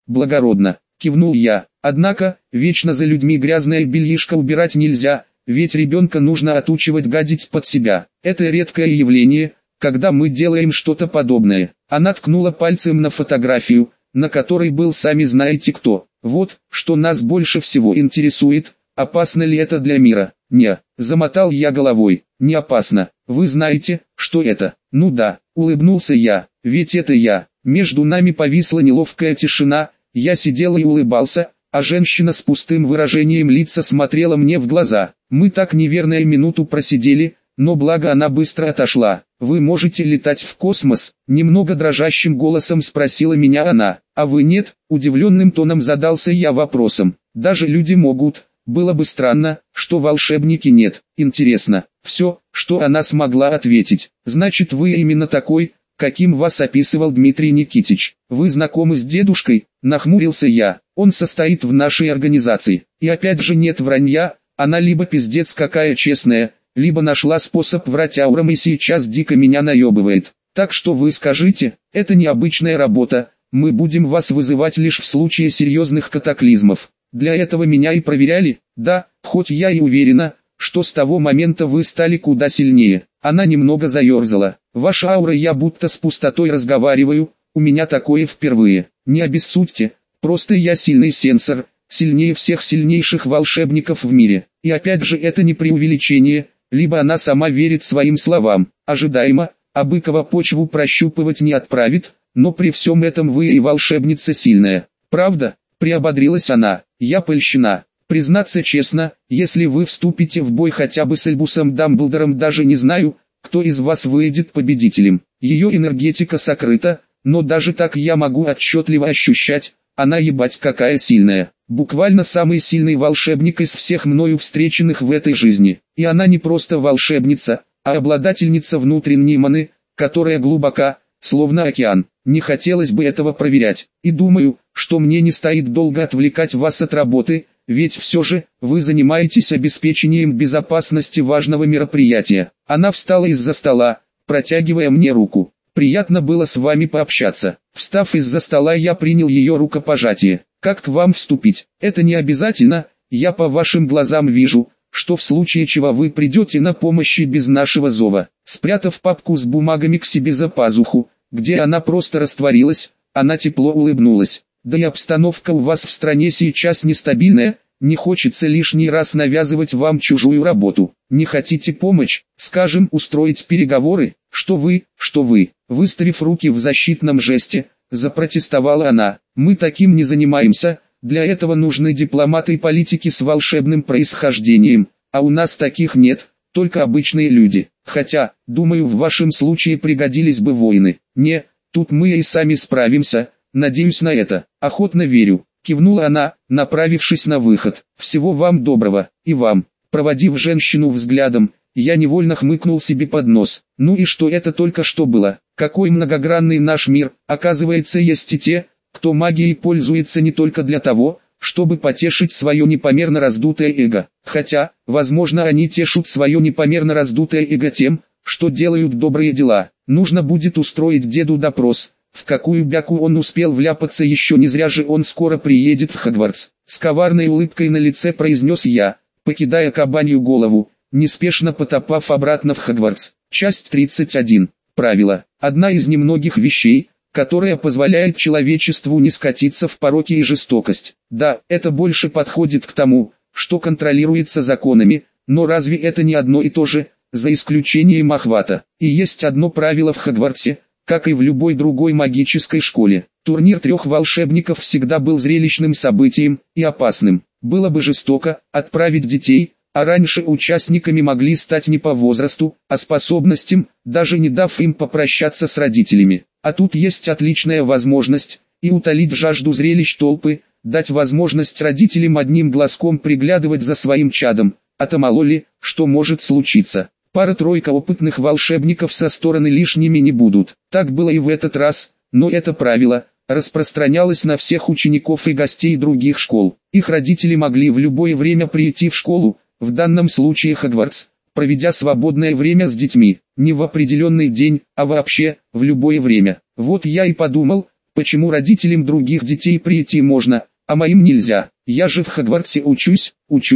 благородно, кивнул я. Однако, вечно за людьми грязное бельишко убирать нельзя, ведь ребенка нужно отучивать гадить под себя. Это редкое явление, когда мы делаем что-то подобное. Она ткнула пальцем на фотографию, на которой был сами знаете кто. Вот, что нас больше всего интересует, опасно ли это для мира. Не, замотал я головой, не опасно. Вы знаете, что это? Ну да, улыбнулся я, ведь это я. Между нами повисла неловкая тишина, я сидел и улыбался, а женщина с пустым выражением лица смотрела мне в глаза. Мы так неверную минуту просидели, но благо она быстро отошла. «Вы можете летать в космос?» — немного дрожащим голосом спросила меня она. «А вы нет?» — удивленным тоном задался я вопросом. «Даже люди могут. Было бы странно, что волшебники нет. Интересно». Все, что она смогла ответить. «Значит, вы именно такой, каким вас описывал Дмитрий Никитич. Вы знакомы с дедушкой?» — нахмурился я. «Он состоит в нашей организации. И опять же нет вранья, она либо пиздец какая честная, либо нашла способ врать аурам и сейчас дико меня наебывает. Так что вы скажите, это необычная работа, мы будем вас вызывать лишь в случае серьезных катаклизмов. Для этого меня и проверяли? Да, хоть я и уверена, что с того момента вы стали куда сильнее». Она немного заерзала. «Ваша аура, я будто с пустотой разговариваю, у меня такое впервые. Не обессудьте, просто я сильный сенсор, сильнее всех сильнейших волшебников в мире. И опять же это не преувеличение, либо она сама верит своим словам. Ожидаемо, а Быкова почву прощупывать не отправит, но при всем этом вы и волшебница сильная. Правда?» — приободрилась она. «Я польщена. Признаться честно, если вы вступите в бой хотя бы с Альбусом Дамблдором, даже не знаю, кто из вас выйдет победителем. Ее энергетика сокрыта, но даже так я могу отчетливо ощущать, она ебать какая сильная. Буквально самый сильный волшебник из всех мною встреченных в этой жизни. И она не просто волшебница, а обладательница внутренней маны, которая глубока, словно океан. Не хотелось бы этого проверять. И думаю, что мне не стоит долго отвлекать вас от работы, ведь все же, вы занимаетесь обеспечением безопасности важного мероприятия». Она встала из-за стола, протягивая мне руку. «Приятно было с вами пообщаться». Встав из-за стола, я принял ее рукопожатие. «Как к вам вступить?» «Это не обязательно, я по вашим глазам вижу, что в случае чего вы придете на помощь и без нашего зова». Спрятав папку с бумагами к себе за пазуху, где она просто растворилась, она тепло улыбнулась. «Да и обстановка у вас в стране сейчас нестабильная, не хочется лишний раз навязывать вам чужую работу. Не хотите помочь, скажем, устроить переговоры?» Что вы, выставив руки в защитном жесте, запротестовала она. «Мы таким не занимаемся, для этого нужны дипломаты и политики с волшебным происхождением, а у нас таких нет, только обычные люди. Хотя, думаю, в вашем случае пригодились бы воины. Не, тут мы и сами справимся, надеюсь на это». «Охотно верю», — кивнула она, направившись на выход. «Всего вам доброго, и вам». Проводив женщину взглядом, я невольно хмыкнул себе под нос. Ну и что это только что было? Какой многогранный наш мир. Оказывается, есть и те, кто магией пользуется не только для того, чтобы потешить свое непомерно раздутое эго. Хотя, возможно, они тешут свое непомерно раздутое эго тем, что делают добрые дела. Нужно будет устроить деду допрос, в какую бяку он успел вляпаться, еще не зря же он скоро приедет в Хогвартс. С коварной улыбкой на лице произнес я, покидая кабанью голову, неспешно потопав обратно в Хогвартс. Часть 31. Правило. Одна из немногих вещей, которая позволяет человечеству не скатиться в пороки и жестокость. Да, это больше подходит к тому, что контролируется законами, но разве это не одно и то же, за исключением охвата? И есть одно правило в Хогвартсе, как и в любой другой магической школе. Турнир трех волшебников всегда был зрелищным событием и опасным. Было бы жестоко отправить детей, а раньше участниками могли стать не по возрасту, а способностям, даже не дав им попрощаться с родителями. А тут есть отличная возможность и утолить жажду зрелищ толпы, дать возможность родителям одним глазком приглядывать за своим чадом, а-то мало ли, что может случиться. Пара-тройка опытных волшебников со стороны лишними не будут. Так было и в этот раз, но это правило распространялось на всех учеников и гостей других школ. Их родители могли в любое время прийти в школу, в данном случае Хогвартс, проведя свободное время с детьми, не в определенный день, а вообще, в любое время. Вот я и подумал, Почему родителям других детей прийти можно, а моим нельзя? Я же в Хогвартсе учусь.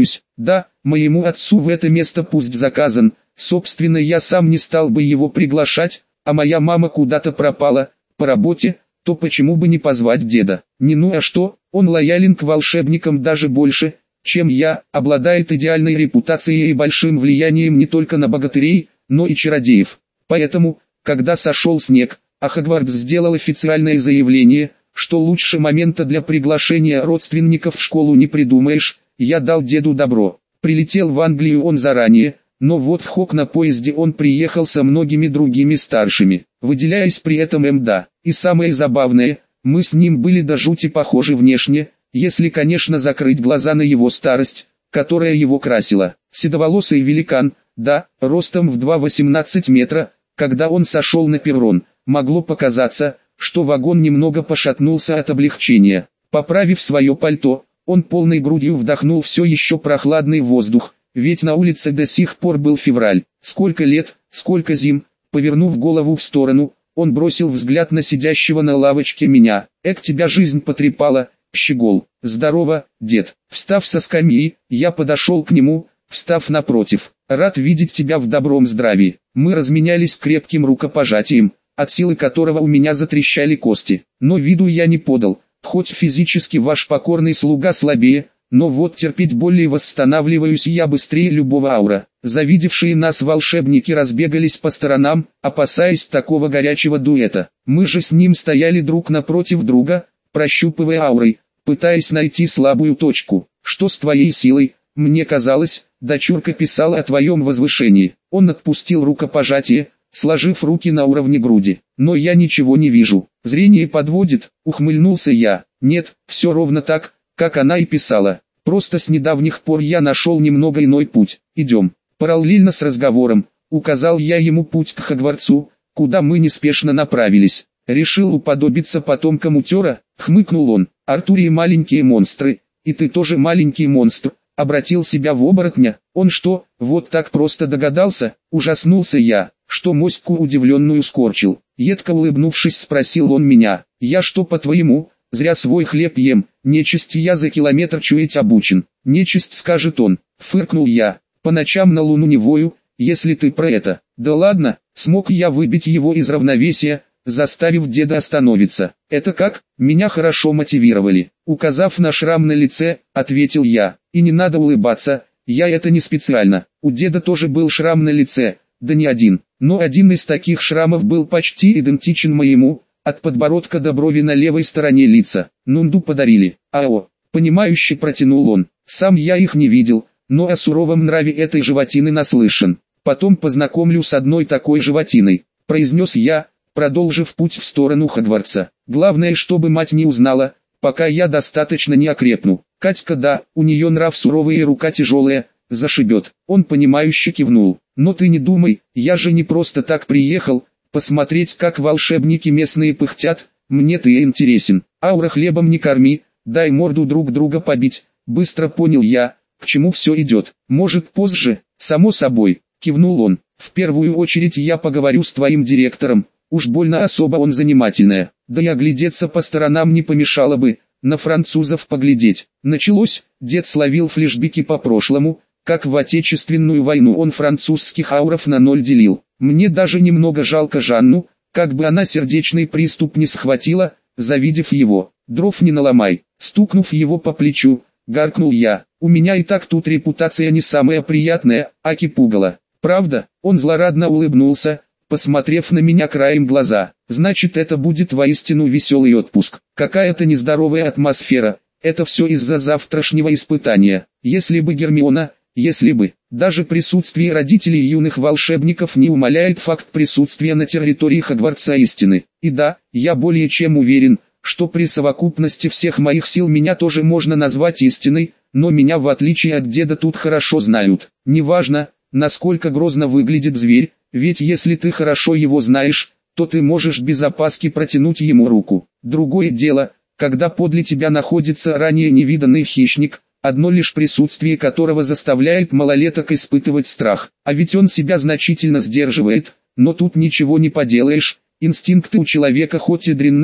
Да, моему отцу в это место пусть заказан. Собственно, я сам не стал бы его приглашать, а моя мама куда-то пропала, по работе, то почему бы не позвать деда? Не ну а что, он лоялен к волшебникам даже больше, чем я, обладает идеальной репутацией и большим влиянием не только на богатырей, но и чародеев. Поэтому, когда сошел снег, а Хогвартс сделал официальное заявление, что лучше момента для приглашения родственников в школу не придумаешь, я дал деду добро. Прилетел в Англию он заранее, но вот в Хог на поезде он приехал со многими другими старшими, выделяясь при этом МДА. И самое забавное, мы с ним были до жути похожи внешне, если, конечно, закрыть глаза на его старость, которая его красила. Седоволосый великан, да, ростом в 2,18 метра, когда он сошел на перрон, могло показаться, что вагон немного пошатнулся от облегчения. Поправив свое пальто, он полной грудью вдохнул все еще прохладный воздух, ведь на улице до сих пор был февраль. Сколько лет, сколько зим. Повернув голову в сторону, он бросил взгляд на сидящего на лавочке меня. Тебя жизнь потрепала, щегол. Здорово, дед. Встав со скамьи, я подошел к нему, встав напротив. Рад видеть тебя в добром здравии. Мы разменялись крепким рукопожатием, от силы которого у меня затрещали кости. Но виду я не подал, хоть физически ваш покорный слуга слабее, но вот терпеть боль и восстанавливаюсь я быстрее любого аура. Завидевшие нас волшебники разбегались по сторонам, опасаясь такого горячего дуэта. Мы же с ним стояли друг напротив друга, прощупывая аурой, пытаясь найти слабую точку. Что с твоей силой? Мне казалось, дочурка писала о твоем возвышении. Он отпустил рукопожатие, сложив руки на уровне груди. Но я ничего не вижу. Зрение подводит, ухмыльнулся я. Нет, все ровно так, как она и писала. Просто с недавних пор я нашел немного иной путь. Идем. Параллельно с разговором, указал я ему путь к Хогвартсу, куда мы неспешно направились. Решил уподобиться потомкам Утера, хмыкнул он. Артурии маленькие монстры, и ты тоже маленький монстр. Обратил себя в оборотня. Он что, вот так просто догадался? Ужаснулся я, что моську удивленную скорчил. Едко улыбнувшись, спросил он меня. Я что, по-твоему, зря свой хлеб ем? Нечисть я за километр чуять обучен. Нечисть, скажет он. Фыркнул я. По ночам на луну не вою, если ты про это. Да ладно, смог я выбить его из равновесия, заставив деда остановиться. Это как? Меня хорошо мотивировали. Указав на шрам на лице, ответил я. И не надо улыбаться, я это не специально. У деда тоже был шрам на лице, да не один. Но один из таких шрамов был почти идентичен моему, от подбородка до брови на левой стороне лица. Нунду подарили. Ао, понимающе протянул он. Сам я их не видел, но о суровом нраве этой животины наслышан. Потом познакомлю с одной такой животиной, произнес я, продолжив путь в сторону Хогвартса. Главное, чтобы мать не узнала, пока я достаточно не окрепну. Катька, да, у нее нрав суровый и рука тяжелая, зашибет. Он понимающе кивнул. Но ты не думай, я же не просто так приехал, посмотреть, как волшебники местные пыхтят, мне ты интересен. Аура хлебом не корми, дай морду друг друга побить. Быстро понял я, к чему все идет. Может позже, само собой, кивнул он. В первую очередь я поговорю с твоим директором, уж больно особо он занимательная. Да и оглядеться по сторонам не помешало бы, на французов поглядеть. Началось, дед словил флешбеки по прошлому, как в Отечественную войну он французских ауров на ноль делил. Мне даже немного жалко Жанну, как бы она сердечный приступ не схватила, завидев его. Дров не наломай. Стукнув его по плечу, гаркнул я. У меня и так тут репутация не самая приятная, аки пугало. Правда? Он злорадно улыбнулся, посмотрев на меня краем глаза. Значит, это будет воистину веселый отпуск. Какая-то нездоровая атмосфера. Это все из-за завтрашнего испытания. Если бы Гермиона, если бы, даже присутствие родителей юных волшебников не умаляет факт присутствия на территории Хогвартса истины. И да, я более чем уверен, что при совокупности всех моих сил меня тоже можно назвать истиной, но меня в отличие от деда тут хорошо знают. Неважно, насколько грозно выглядит зверь, ведь если ты хорошо его знаешь, то ты можешь без опаски протянуть ему руку. Другое дело, когда подле тебя находится ранее невиданный хищник, одно лишь присутствие которого заставляет малолеток испытывать страх. А ведь он себя значительно сдерживает, но тут ничего не поделаешь, инстинкты у человека хоть и дрянные,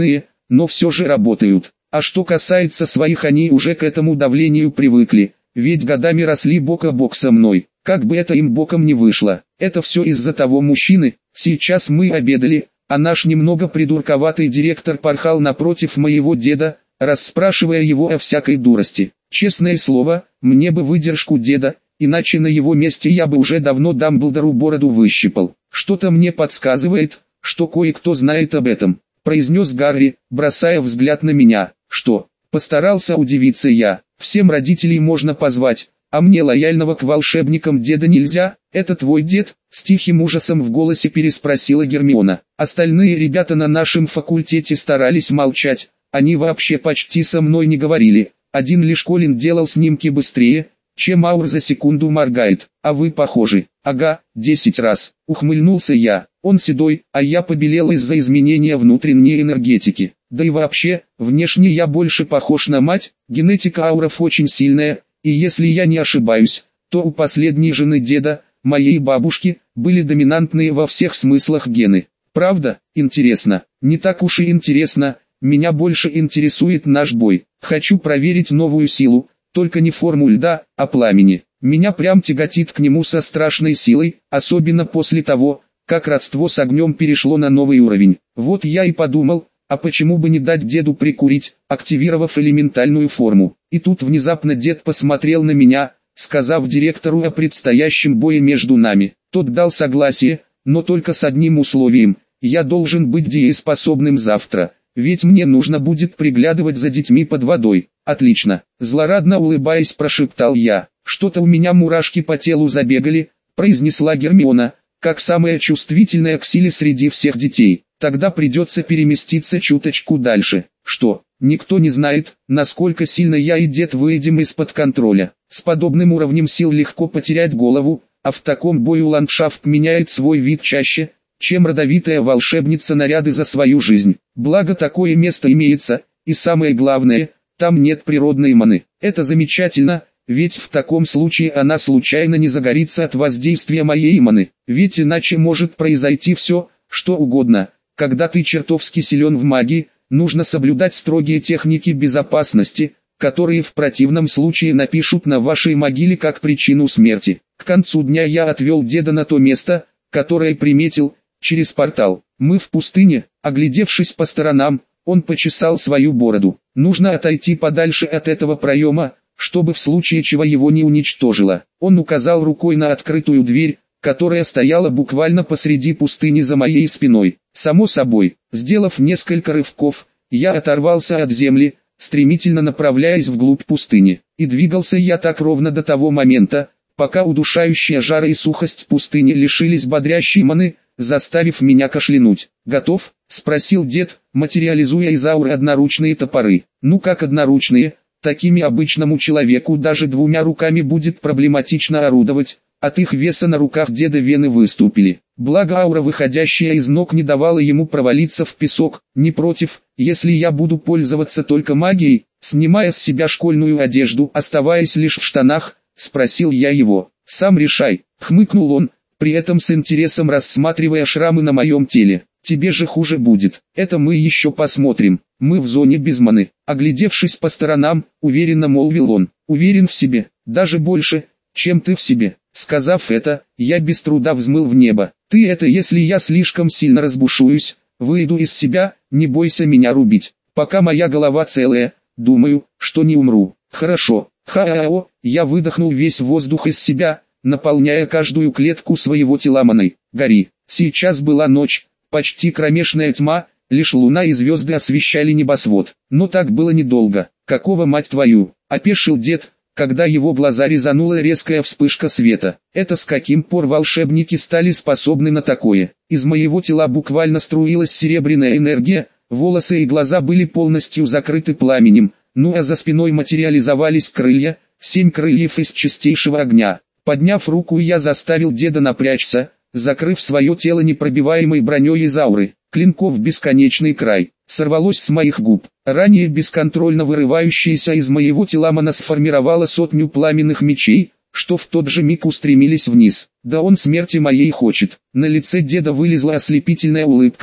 но все же работают. А что касается своих, они уже к этому давлению привыкли, ведь годами росли бок о бок со мной. Как бы это им боком не вышло, это все из-за того мужчины. Сейчас мы обедали, а наш немного придурковатый директор порхал напротив моего деда, расспрашивая его о всякой дурости. Честное слово, мне бы выдержку деда, иначе на его месте я бы уже давно Дамблдору бороду выщипал. Что-то мне подсказывает, что кое-кто знает об этом, произнес Гарри, бросая взгляд на меня. Что? Постарался удивиться я. Всем родителей можно позвать, а мне лояльного к волшебникам деда нельзя? Это твой дед? С тихим ужасом в голосе переспросила Гермиона. Остальные ребята на нашем факультете старались молчать, они вообще почти со мной не говорили. Один лишь Колин делал снимки быстрее, чем Аур за секунду моргает. А вы похожи. Ага, 10 раз. Ухмыльнулся я. Он седой, а я побелел из-за изменения внутренней энергетики. Да и вообще, внешне я больше похож на мать. Генетика ауров очень сильная, и если я не ошибаюсь, то у последней жены деда, моей бабушки, были доминантные во всех смыслах гены. Правда? Интересно. Не так уж и интересно. Меня больше интересует наш бой. Хочу проверить новую силу, только не форму льда, а пламени. Меня прям тяготит к нему со страшной силой, особенно после того, как родство с огнем перешло на новый уровень. Вот я и подумал, а почему бы не дать деду прикурить, активировав элементальную форму. И тут внезапно дед посмотрел на меня, сказав директору о предстоящем бое между нами. Тот дал согласие, но только с одним условием: я должен быть дееспособным завтра, ведь мне нужно будет приглядывать за детьми под водой. Отлично, злорадно улыбаясь, прошептал я. Что-то у меня мурашки по телу забегали, произнесла Гермиона, как самая чувствительная к силе среди всех детей. Тогда придется переместиться чуточку дальше. Что? Никто не знает, насколько сильно я и дед выйдем из-под контроля. С подобным уровнем сил легко потерять голову, а в таком бою ландшафт меняет свой вид чаще, чем родовитая волшебница наряды за свою жизнь. Благо такое место имеется, и самое главное, там нет природной маны. Это замечательно, ведь в таком случае она случайно не загорится от воздействия моей маны. Ведь иначе может произойти все, что угодно. Когда ты чертовски силен в магии, нужно соблюдать строгие техники безопасности, которые в противном случае напишут на вашей могиле как причину смерти. К концу дня я отвел деда на то место, которое приметил, через портал. Мы в пустыне. Оглядевшись по сторонам, он почесал свою бороду. Нужно отойти подальше от этого проема, чтобы в случае чего его не уничтожило. Он указал рукой на открытую дверь, которая стояла буквально посреди пустыни за моей спиной. Само собой, сделав несколько рывков, я оторвался от земли, стремительно направляясь вглубь пустыни. И двигался я так ровно до того момента, пока удушающая жара и сухость пустыни лишились бодрящей маны, заставив меня кашлянуть. «Готов?» — спросил дед, материализуя из ауры одноручные топоры. «Ну как одноручные? Такими обычному человеку даже двумя руками будет проблематично орудовать». От их веса на руках деда вены выступили. Благо аура, выходящая из ног, не давала ему провалиться в песок. Не против, если я буду пользоваться только магией, снимая с себя школьную одежду, оставаясь лишь в штанах, спросил я его. «Сам решай», — хмыкнул он, при этом с интересом рассматривая шрамы на моем теле. «Тебе же хуже будет. Это мы еще посмотрим. Мы в зоне без маны». Оглядевшись по сторонам, уверенно молвил он. «Уверен в себе, даже больше, чем ты в себе». Сказав это, я без труда взмыл в небо. «Ты это, если я слишком сильно разбушуюсь, выйду из себя, не бойся меня рубить. Пока моя голова целая, думаю, что не умру». «Хорошо». «Ха-а-о», я выдохнул весь воздух из себя, наполняя каждую клетку своего тела маной. «Гори». Сейчас была ночь, почти кромешная тьма, лишь луна и звезды освещали небосвод. Но так было недолго. «Какого, мать твою?» — опешил дед, когда его глаза резанула резкая вспышка света. «Это с каким пор волшебники стали способны на такое?» Из моего тела буквально струилась серебряная энергия, волосы и глаза были полностью закрыты пламенем, ну а за спиной материализовались крылья, 7 крыльев из чистейшего огня. Подняв руку, я заставил деда напрячься, закрыв свое тело непробиваемой броней из ауры. Клинков бесконечный край сорвалось с моих губ. Ранее бесконтрольно вырывающаяся из моего тела мана сформировала сотню пламенных мечей, что в тот же миг устремились вниз. «Да он смерти моей хочет». На лице деда вылезла ослепительная улыбка,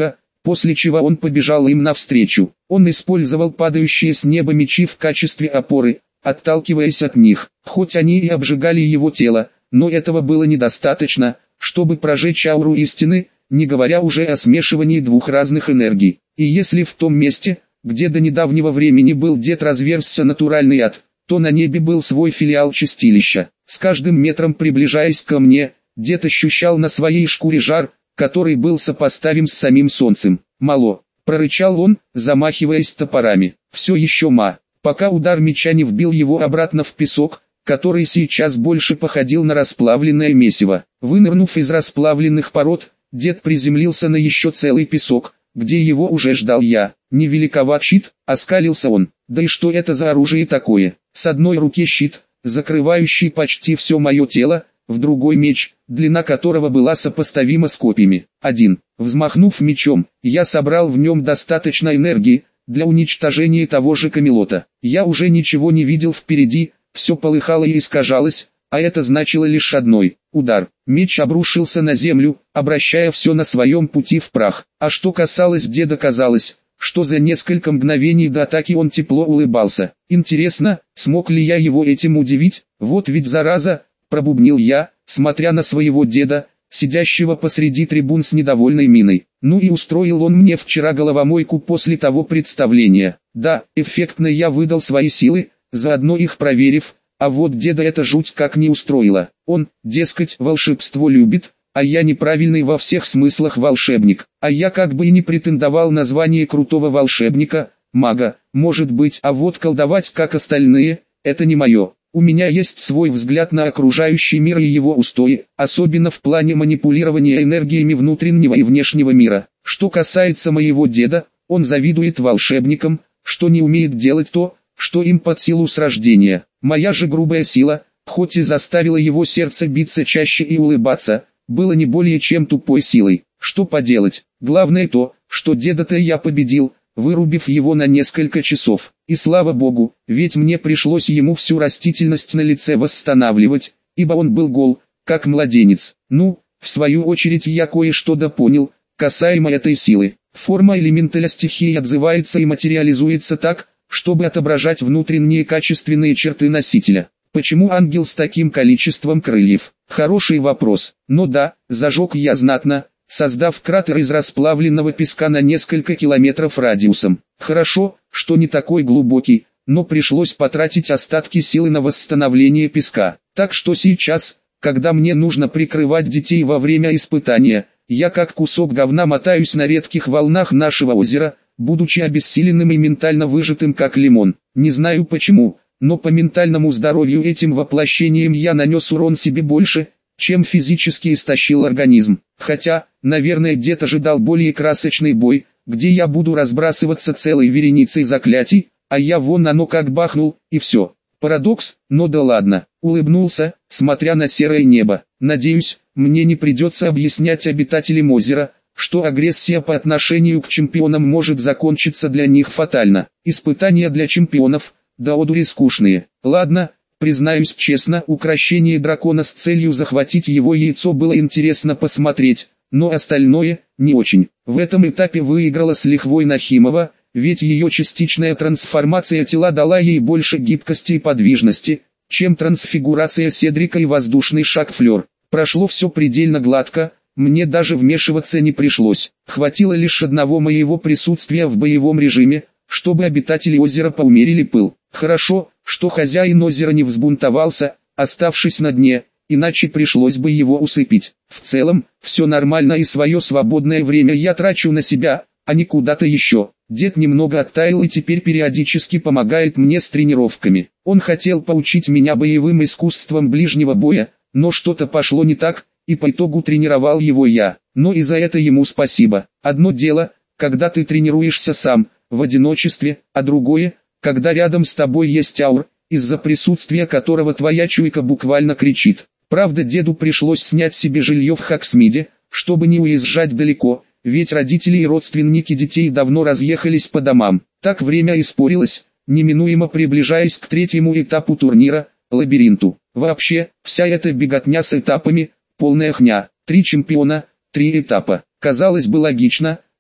после чего он побежал им навстречу. Он использовал падающие с неба мечи в качестве опоры, отталкиваясь от них. Хоть они и обжигали его тело, но этого было недостаточно, чтобы прожечь ауру истины, не говоря уже о смешивании двух разных энергий. И если в том месте, где до недавнего времени был дед, разверзся натуральный ад, то на небе был свой филиал чистилища. С каждым метром приближаясь ко мне, дед ощущал на своей шкуре жар, который был сопоставим с самим солнцем. «Мало», — прорычал он, замахиваясь топорами. «Все еще пока удар меча не вбил его обратно в песок, который сейчас больше походил на расплавленное месиво. Вынырнув из расплавленных пород, дед приземлился на еще целый песок, где его уже ждал я. «Не великоват щит», — оскалился он. «Да и что это за оружие такое? С одной руки щит, закрывающий почти все мое тело, в другой меч, длина которого была сопоставима с копьями. Один. Взмахнув мечом, я собрал в нем достаточно энергии для уничтожения того же Камелота. Я уже ничего не видел впереди, все полыхало и искажалось, а это значило лишь одной — удар. Меч обрушился на землю, обращая все на своем пути в прах. А что касалось деда, казалось, что за несколько мгновений до атаки он тепло улыбался. Интересно, смог ли я его этим удивить? Вот ведь зараза, пробубнил я, смотря на своего деда, сидящего посреди трибун с недовольной миной. Ну и устроил он мне вчера головомойку после того представления. Да, эффектно я выдал свои силы, заодно их проверив, а вот деда это жуть как не устроило. Он, дескать, волшебство любит, а я неправильный во всех смыслах волшебник. А я как бы и не претендовал на звание крутого волшебника, мага, может быть, а вот колдовать как остальные, это не мое. У меня есть свой взгляд на окружающий мир и его устои, особенно в плане манипулирования энергиями внутреннего и внешнего мира. Что касается моего деда, он завидует волшебникам, что не умеет делать то, что им под силу с рождения. Моя же грубая сила, хоть и заставила его сердце биться чаще и улыбаться, было не более чем тупой силой. Что поделать, главное то, что деда-то я победил, вырубив его на несколько часов. И слава богу, ведь мне пришлось ему всю растительность на лице восстанавливать, ибо он был гол, как младенец. Ну, в свою очередь я кое-что допонял, касаемо этой силы. Форма элементаля стихии отзывается и материализуется так, чтобы отображать внутренние качественные черты носителя. Почему ангел с таким количеством крыльев? Хороший вопрос. Но да, зажег я знатно, создав кратер из расплавленного песка на несколько километров радиусом. Хорошо, что не такой глубокий, но пришлось потратить остатки силы на восстановление песка. Так что сейчас, когда мне нужно прикрывать детей во время испытания, я как кусок говна мотаюсь на редких волнах нашего озера, будучи обессиленным и ментально выжатым как лимон. Не знаю почему, но по ментальному здоровью этим воплощением я нанес урон себе больше, чем физически истощил организм. Хотя, наверное, дед ожидал более красочный бой, где я буду разбрасываться целой вереницей заклятий, а я вон оно как бахнул, и все. Парадокс, но да ладно. Улыбнулся, смотря на серое небо. Надеюсь, мне не придется объяснять обитателям озера, что агрессия по отношению к чемпионам может закончиться для них фатально. Испытания для чемпионов, да одури скучные. Ладно, признаюсь честно, укрощение дракона с целью захватить его яйцо было интересно посмотреть, но остальное – не очень. В этом этапе выиграла с лихвой Нахимова, ведь ее частичная трансформация тела дала ей больше гибкости и подвижности, чем трансфигурация Седрика и воздушный шаг Флёр. Прошло все предельно гладко, мне даже вмешиваться не пришлось. Хватило лишь одного моего присутствия в боевом режиме, чтобы обитатели озера поумерили пыл. Хорошо, что хозяин озера не взбунтовался, оставшись на дне, иначе пришлось бы его усыпить. В целом, все нормально и свое свободное время я трачу на себя, а не куда-то еще. Дед немного оттаял и теперь периодически помогает мне с тренировками. Он хотел поучить меня боевым искусствам ближнего боя, но что-то пошло не так, и по итогу тренировал его я. Но и за это ему спасибо. Одно дело, когда ты тренируешься сам, в одиночестве, а другое, когда рядом с тобой есть аур, из-за присутствия которого твоя чуйка буквально кричит. Правда, деду пришлось снять себе жилье в Хаксмиде, чтобы не уезжать далеко, ведь родители и родственники детей давно разъехались по домам. Так время испарилось, неминуемо приближаясь к третьему этапу турнира – лабиринту. Вообще, вся эта беготня с этапами – полная хня. 3 чемпиона, 3 этапа. Казалось бы логично,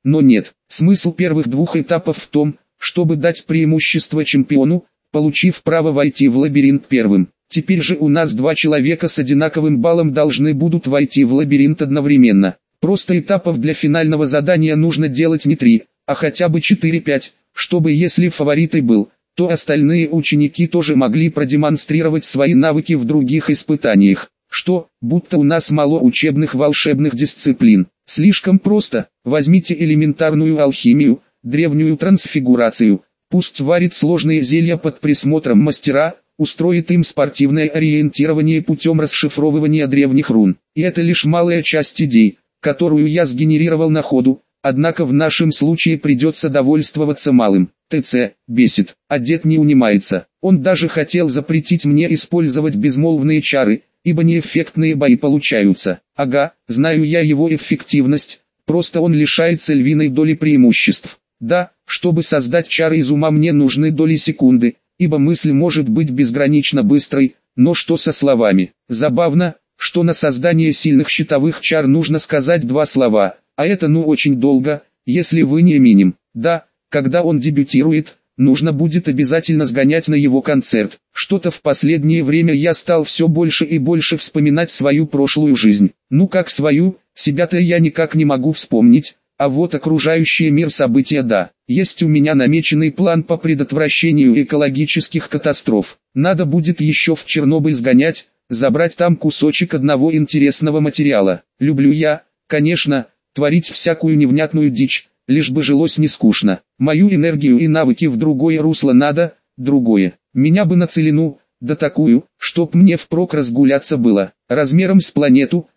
но нет. Смысл первых двух этапов в том, чтобы дать преимущество чемпиону, получив право войти в лабиринт первым. Теперь же у нас два человека с одинаковым баллом должны будут войти в лабиринт одновременно. Просто этапов для финального задания нужно делать не 3, а хотя бы 4-5, чтобы если фаворит и был, то остальные ученики тоже могли продемонстрировать свои навыки в других испытаниях. Что, будто у нас мало учебных волшебных дисциплин. Слишком просто. Возьмите элементарную алхимию, древнюю трансфигурацию. Пусть варит сложные зелья под присмотром мастера, устроит им спортивное ориентирование путем расшифровывания древних рун. И это лишь малая часть идей, которую я сгенерировал на ходу, однако в нашем случае придется довольствоваться малым. ТЦ бесит, а дед не унимается. Он даже хотел запретить мне использовать безмолвные чары, ибо неэффектные бои получаются. Ага, знаю я его эффективность, просто он лишается львиной доли преимуществ. Да, чтобы создать чары из ума мне нужны доли секунды, ибо мысль может быть безгранично быстрой, но что со словами? Забавно, что на создание сильных щитовых чар нужно сказать 2 слова, а это очень долго, если вы не Эминем. Да, когда он дебютирует, нужно будет обязательно сгонять на его концерт. Что-то в последнее время я стал все больше и больше вспоминать свою прошлую жизнь. Как свою, себя-то я никак не могу вспомнить, а вот окружающий мир события да. Есть у меня намеченный план по предотвращению экологических катастроф. Надо будет еще в Чернобыль сгонять, забрать там кусочек одного интересного материала. Люблю я, конечно, творить всякую невнятную дичь, лишь бы жилось не скучно. Мою энергию и навыки в другое русло надо, другое. Меня бы на целину, да такую, чтоб мне впрок разгуляться было, размером с планету,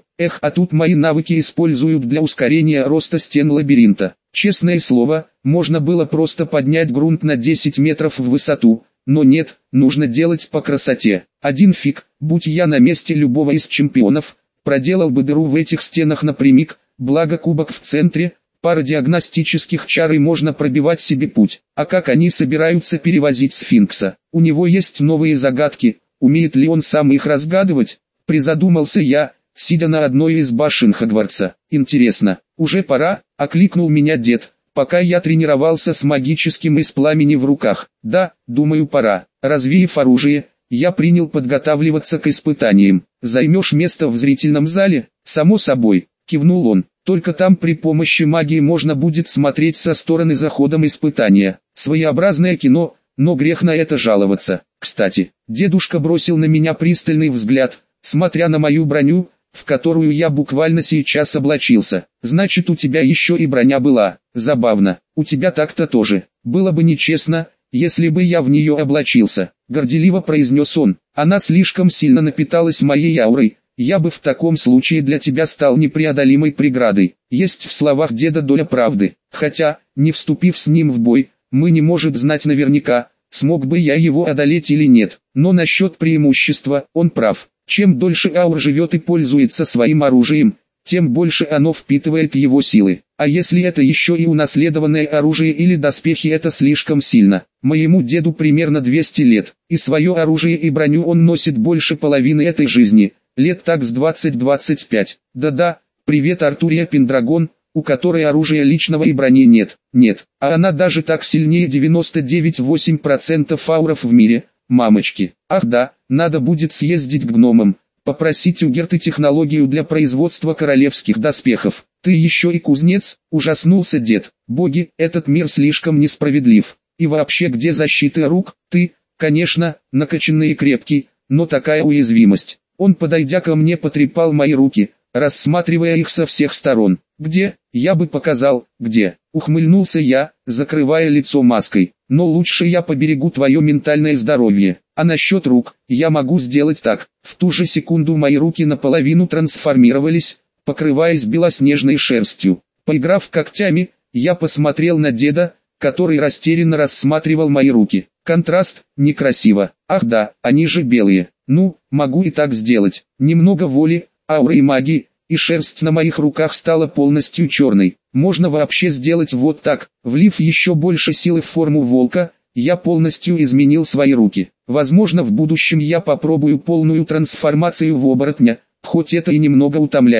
а тут мои навыки используют для ускорения роста стен лабиринта. Честное слово, можно было просто поднять грунт на 10 метров в высоту, но нет, нужно делать по красоте. Один фиг, будь я на месте любого из чемпионов, проделал бы дыру в этих стенах напрямик, благо кубок в центре, пара диагностических чар и можно пробивать себе путь. А как они собираются перевозить сфинкса? У него есть новые загадки, умеет ли он сам их разгадывать? Призадумался я, сидя на одной из башен Хогвартса. Интересно, уже пора? Окликнул меня дед, пока я тренировался с магическим из пламени в руках. Да, думаю пора. Развеяв оружие, я принял подготавливаться к испытаниям. Займешь место в зрительном зале? Само собой, кивнул он. Только там при помощи магии можно будет смотреть со стороны за ходом испытания. Своеобразное кино, но грех на это жаловаться. Кстати, дедушка бросил на меня пристальный взгляд, смотря на мою броню, в которую я буквально сейчас облачился. Значит, у тебя еще и броня была. Забавно, у тебя так-то тоже. Было бы нечестно, если бы я в нее облачился. Горделиво произнес он. Она слишком сильно напиталась моей аурой. Я бы в таком случае для тебя стал непреодолимой преградой. Есть в словах деда доля правды. Хотя, не вступив с ним в бой, мы не можем знать наверняка, смог бы я его одолеть или нет. Но насчет преимущества, он прав. Чем дольше аур живет и пользуется своим оружием, тем больше оно впитывает его силы. А если это еще и унаследованное оружие или доспехи, это слишком сильно. Моему деду примерно 200 лет, и свое оружие и броню он носит больше половины этой жизни. Лет так с 20-25. Да-да, привет Артурия Пендрагон, у которой оружия личного и брони нет. Нет, а она даже так сильнее 99,8% ауров в мире, мамочки. Ах да, надо будет съездить к гномам, попросить у Герты технологию для производства королевских доспехов. Ты еще и кузнец, ужаснулся дед. Боги, этот мир слишком несправедлив. И вообще где защита рук? Ты, конечно, накачанный и крепкий, но такая уязвимость. Он, подойдя ко мне, потрепал мои руки, рассматривая их со всех сторон. «Где? Я бы показал, где?» Ухмыльнулся я, закрывая лицо маской. «Но лучше я поберегу твое ментальное здоровье. А насчет рук, я могу сделать так». В ту же секунду мои руки наполовину трансформировались, покрываясь белоснежной шерстью. Поиграв когтями, я посмотрел на деда, который растерянно рассматривал мои руки. Контраст, некрасиво. Ах да, они же белые. Могу и так сделать. Немного воли, ауры и магии, и шерсть на моих руках стала полностью черной. Можно вообще сделать вот так. Влив еще больше силы в форму волка, я полностью изменил свои руки. Возможно, в будущем я попробую полную трансформацию в оборотня, хоть это и немного утомляет.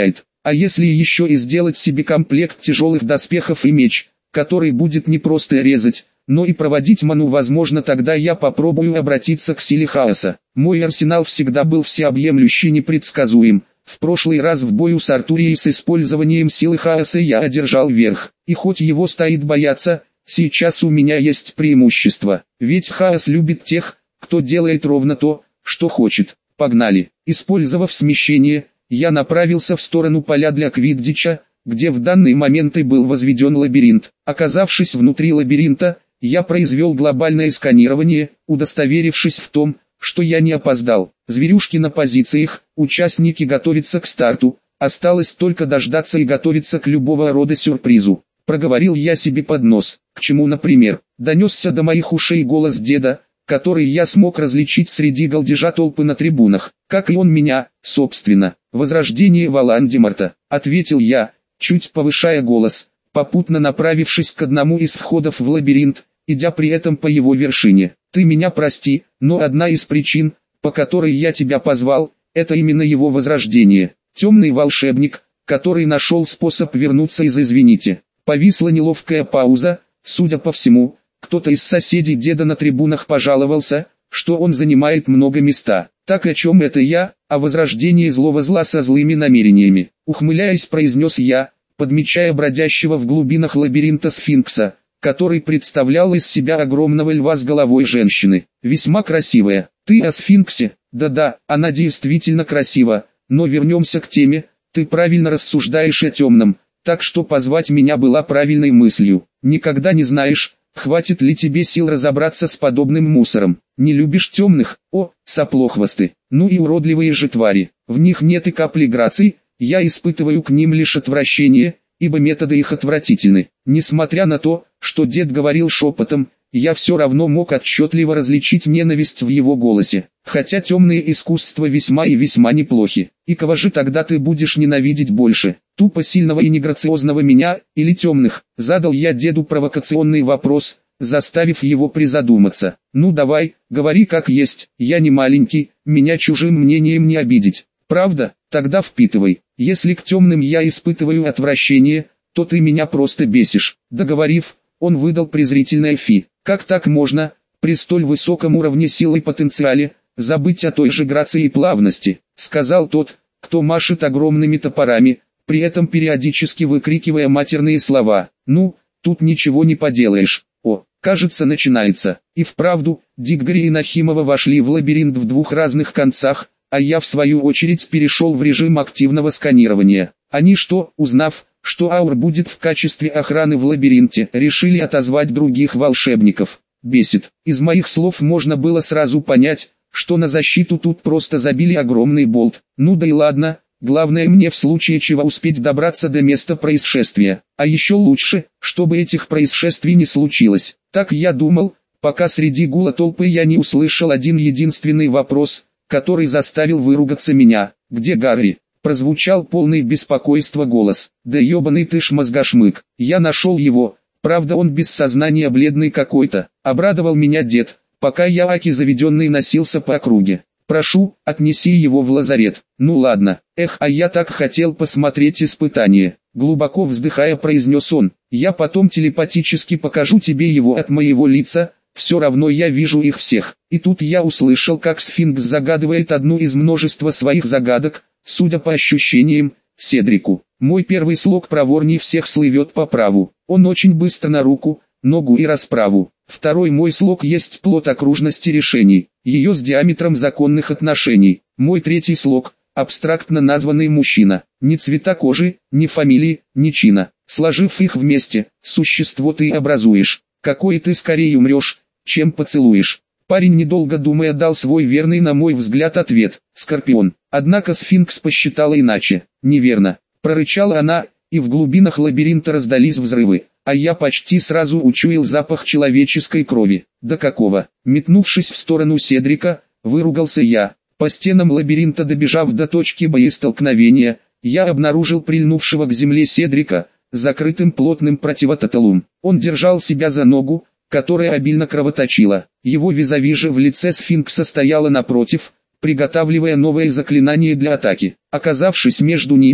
А если еще и сделать себе комплект тяжелых доспехов и меч, который будет не просто резать, но и проводить ману, возможно, тогда я попробую обратиться к силе хаоса. Мой арсенал всегда был всеобъемлющий и непредсказуем. В прошлый раз в бою с Артурией с использованием силы хаоса я одержал верх, и хоть его стоит бояться, сейчас у меня есть преимущество, ведь хаос любит тех, кто делает ровно то, что хочет. Погнали. Использовав смещение, я направился в сторону поля для квиддича, где в данный момент и был возведен лабиринт. Оказавшись внутри лабиринта, я произвел глобальное сканирование, удостоверившись в том, что я не опоздал. Зверюшки на позициях, участники готовятся к старту, осталось только дождаться и готовиться к любого рода сюрпризу. Проговорил я себе под нос, к чему, например, донесся до моих ушей голос деда, который я смог различить среди галдежа толпы на трибунах, как и он меня, собственно. «Возрождение Волан-де-Морта», — ответил я, чуть повышая голос, попутно направившись к одному из входов в лабиринт, идя при этом по его вершине. «Ты меня прости, но одна из причин, по которой я тебя позвал, это именно его возрождение. Темный волшебник, который нашел способ вернуться из «Извините». Повисла неловкая пауза, судя по всему, кто-то из соседей деда на трибунах пожаловался, что он занимает много места. «Так о чем это я? О возрождении злого зла со злыми намерениями», ухмыляясь, произнес я, подмечая бродящего в глубинах лабиринта сфинкса, который представлял из себя огромного льва с головой женщины. «Весьма красивая. Ты о сфинксе?» «Да-да, она действительно красива, но вернемся к теме. Ты правильно рассуждаешь о темном, так что позвать меня была правильной мыслью. Никогда не знаешь, хватит ли тебе сил разобраться с подобным мусором. Не любишь темных? О, соплохвосты. Ну и уродливые же твари. В них нет и капли грации, я испытываю к ним лишь отвращение, ибо методы их отвратительны». Несмотря на то, что дед говорил шепотом, я все равно мог отчетливо различить ненависть в его голосе. «Хотя темные искусства весьма и весьма неплохи. И кого же тогда ты будешь ненавидеть больше? Тупо сильного и неграциозного меня, или темных?» Задал я деду провокационный вопрос, заставив его призадуматься. «Ну давай, говори как есть, я не маленький, меня чужим мнением не обидеть. Правда? Тогда впитывай. Если к темным я испытываю отвращение, то ты меня просто бесишь». Договорив, он выдал презрительное фи. «Как так можно, при столь высоком уровне силы и потенциале, забыть о той же грации и плавности?» Сказал тот, кто машет огромными топорами, при этом периодически выкрикивая матерные слова. «Ну, тут ничего не поделаешь. О, кажется, начинается». И вправду, Диггори и Нахимова вошли в лабиринт в двух разных концах, а я в свою очередь перешел в режим активного сканирования. Они что, узнав, что Аур будет в качестве охраны в лабиринте, решили отозвать других волшебников? Бесит. Из моих слов можно было сразу понять, что на защиту тут просто забили огромный болт. Ну да и ладно, главное мне в случае чего успеть добраться до места происшествия. А еще лучше, чтобы этих происшествий не случилось. Так я думал, пока среди гула толпы я не услышал один единственный вопрос, который заставил выругаться меня. «Где Гарри?» Прозвучал полный беспокойства голос. «Да ебаный ты ж мозгошмык, я нашел его, правда он без сознания, бледный какой-то». Обрадовал меня дед, пока я аки заведенный носился по округе. «Прошу, отнеси его в лазарет». «Ну ладно, а я так хотел посмотреть испытание», глубоко вздыхая произнес он. «Я потом телепатически покажу тебе его от моего лица, все равно я вижу их всех». И тут я услышал, как сфинкс загадывает одну из множества своих загадок, судя по ощущениям, Седрику. Мой первый слог проворней всех слывет по праву. Он очень быстро на руку, ногу и расправу. Второй мой слог есть плод окружности решений, ее с диаметром законных отношений. Мой третий слог – абстрактно названный мужчина. Ни цвета кожи, ни фамилии, ни чина. Сложив их вместе, существо ты образуешь. Какой ты скорее умрешь, чем поцелуешь. Парень, недолго думая, дал свой верный, на мой взгляд, ответ – Скорпион. Однако сфинкс посчитала иначе. «Неверно», – прорычала она, и в глубинах лабиринта раздались взрывы, а я почти сразу учуял запах человеческой крови. «Да какого?» Метнувшись в сторону Седрика, выругался я. По стенам лабиринта добежав до точки боестолкновения, я обнаружил прильнувшего к земле Седрика, закрытым плотным противототалум. Он держал себя за ногу, которая обильно кровоточила. Его визави же в лице сфинкса стояла напротив, приготавливая новое заклинание для атаки. Оказавшись между ними,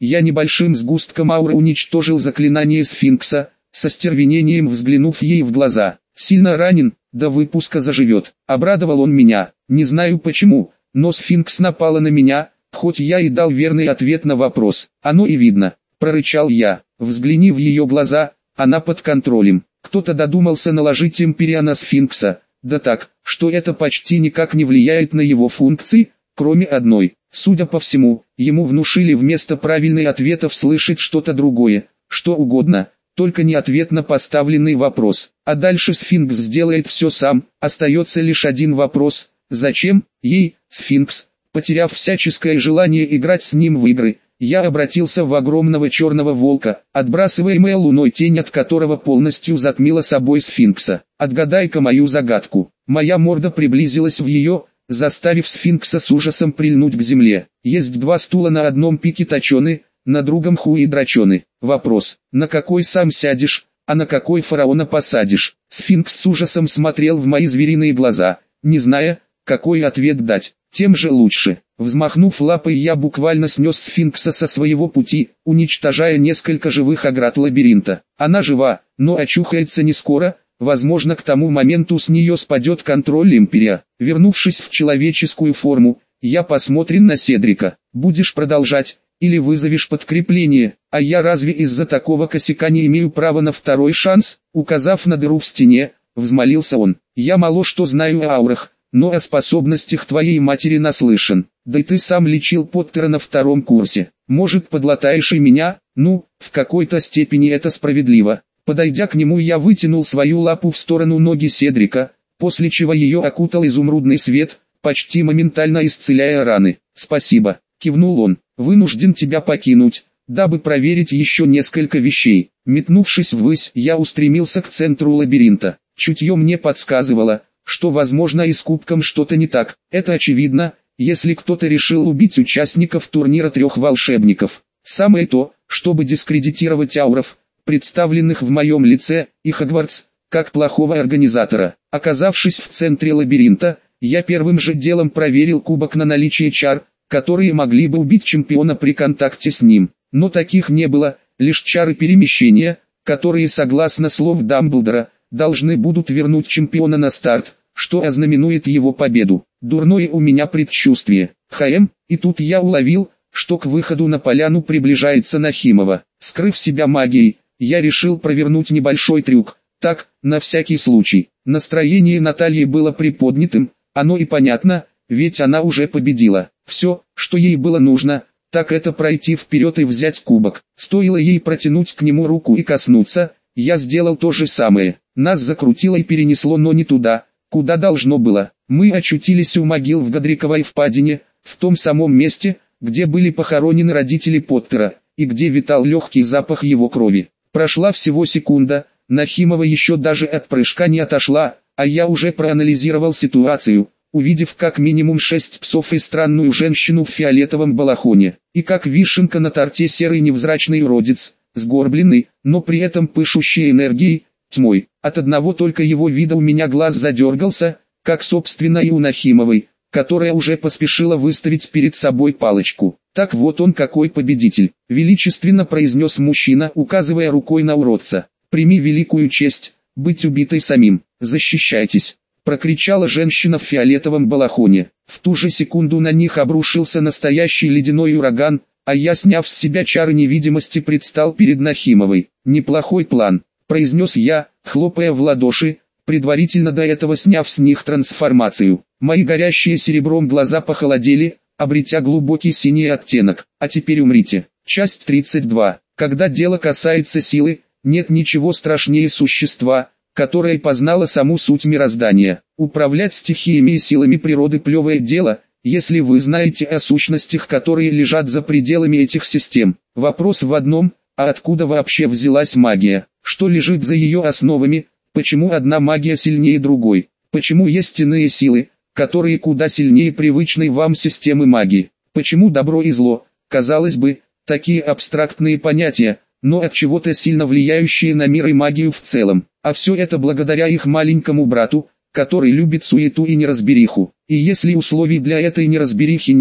Я небольшим сгустком ауры уничтожил заклинание сфинкса, со стервенением взглянув ей в глаза. Сильно ранен, до выпуска заживет. Обрадовал он меня, не знаю почему, но сфинкс напала на меня, хоть я и дал верный ответ на вопрос. Оно и видно, прорычал я. Взгляни в ее глаза, она под контролем. Кто-то додумался наложить империя на сфинкса, да так, что это почти никак не влияет на его функции, кроме одной. Судя по всему, ему внушили вместо правильных ответов слышать что-то другое, что угодно, только не ответ на поставленный вопрос. А дальше сфинкс сделает все сам, остается лишь один вопрос: зачем ей, сфинкс? Потеряв всяческое желание играть с ним в игры, я обратился в огромного черного волка, отбрасываемая луной тень от которого полностью затмила собой сфинкса. Отгадай-ка мою загадку. Моя морда приблизилась в ее, заставив сфинкса с ужасом прильнуть к земле. Есть два стула, на одном пике точены, на другом хуи драчены. Вопрос: на какой сам сядешь, а на какой фараона посадишь? Сфинкс с ужасом смотрел в мои звериные глаза, не зная, какой ответ дать. Тем же лучше. Взмахнув лапой, я буквально снес сфинкса со своего пути, уничтожая несколько живых оград лабиринта. Она жива, но очухается не скоро, возможно к тому моменту с нее спадет контроль империя. Вернувшись в человеческую форму, я посмотрел на Седрика. Будешь продолжать, или вызовешь подкрепление? А я разве из-за такого косяка не имею права на второй шанс? Указав на дыру в стене, взмолился он. Я мало что знаю о аурах, но о способностях твоей матери наслышан. Да и ты сам лечил Поттера на втором курсе. Может, подлатаешь и меня? Ну, в какой-то степени это справедливо. Подойдя к нему, я вытянул свою лапу в сторону ноги Седрика, после чего ее окутал изумрудный свет, почти моментально исцеляя раны. «Спасибо», — кивнул он. «Вынужден тебя покинуть, дабы проверить еще несколько вещей». Метнувшись ввысь, я устремился к центру лабиринта. Чутье мне подсказывало, что возможно и с кубком что-то не так. Это очевидно, если кто-то решил убить участников турнира трех волшебников. Самое то, чтобы дискредитировать ауров, представленных в моем лице, и Хогвартс, как плохого организатора. Оказавшись в центре лабиринта, я первым же делом проверил кубок на наличие чар, которые могли бы убить чемпиона при контакте с ним. Но таких не было, лишь чары перемещения, которые, согласно слов Дамблдора, должны будут вернуть чемпиона на старт, что ознаменует его победу. Дурное у меня предчувствие. И тут я уловил, что к выходу на поляну приближается Нахимова. Скрыв себя магией, я решил провернуть небольшой трюк, так, на всякий случай. Настроение Натальи было приподнятым, оно и понятно, ведь она уже победила. Все, что ей было нужно, так это пройти вперед и взять кубок. Стоило ей протянуть к нему руку и коснуться, я сделал то же самое. Нас закрутило и перенесло, но не туда, куда должно было. Мы очутились у могил в Годриковой впадине, в том самом месте, где были похоронены родители Поттера, и где витал легкий запах его крови. Прошла всего секунда, Нахимова еще даже от прыжка не отошла, а я уже проанализировал ситуацию, увидев как минимум 6 псов и странную женщину в фиолетовом балахоне, и как вишенка на торте серый невзрачный уродец, сгорбленный, но при этом пышущий энергией, тьмой. От одного только его вида у меня глаз задергался, как собственно и у Нахимовой, которая уже поспешила выставить перед собой палочку. «Так вот он какой победитель», — величественно произнес мужчина, указывая рукой на уродца. «Прими великую честь, быть убитой самим, защищайтесь», — прокричала женщина в фиолетовом балахоне. В ту же секунду на них обрушился настоящий ледяной ураган, а я, сняв с себя чары невидимости, предстал перед Нахимовой. «Неплохой план», — произнес я, хлопая в ладоши, предварительно до этого сняв с них трансформацию. Мои горящие серебром глаза похолодели, обретя глубокий синий оттенок. «А теперь умрите». Часть 32. Когда дело касается силы, нет ничего страшнее существа, которое познало саму суть мироздания. Управлять стихиями и силами природы плевое дело, если вы знаете о сущностях, которые лежат за пределами этих систем. Вопрос в одном: а откуда вообще взялась магия? Что лежит за ее основами? Почему одна магия сильнее другой? Почему есть иные силы, которые куда сильнее привычной вам системы магии? Почему добро и зло, казалось бы, такие абстрактные понятия, но от чего-то сильно влияющие на мир и магию в целом? А все это благодаря их маленькому брату, который любит суету и неразбериху. И если условий для этой неразберихи нет,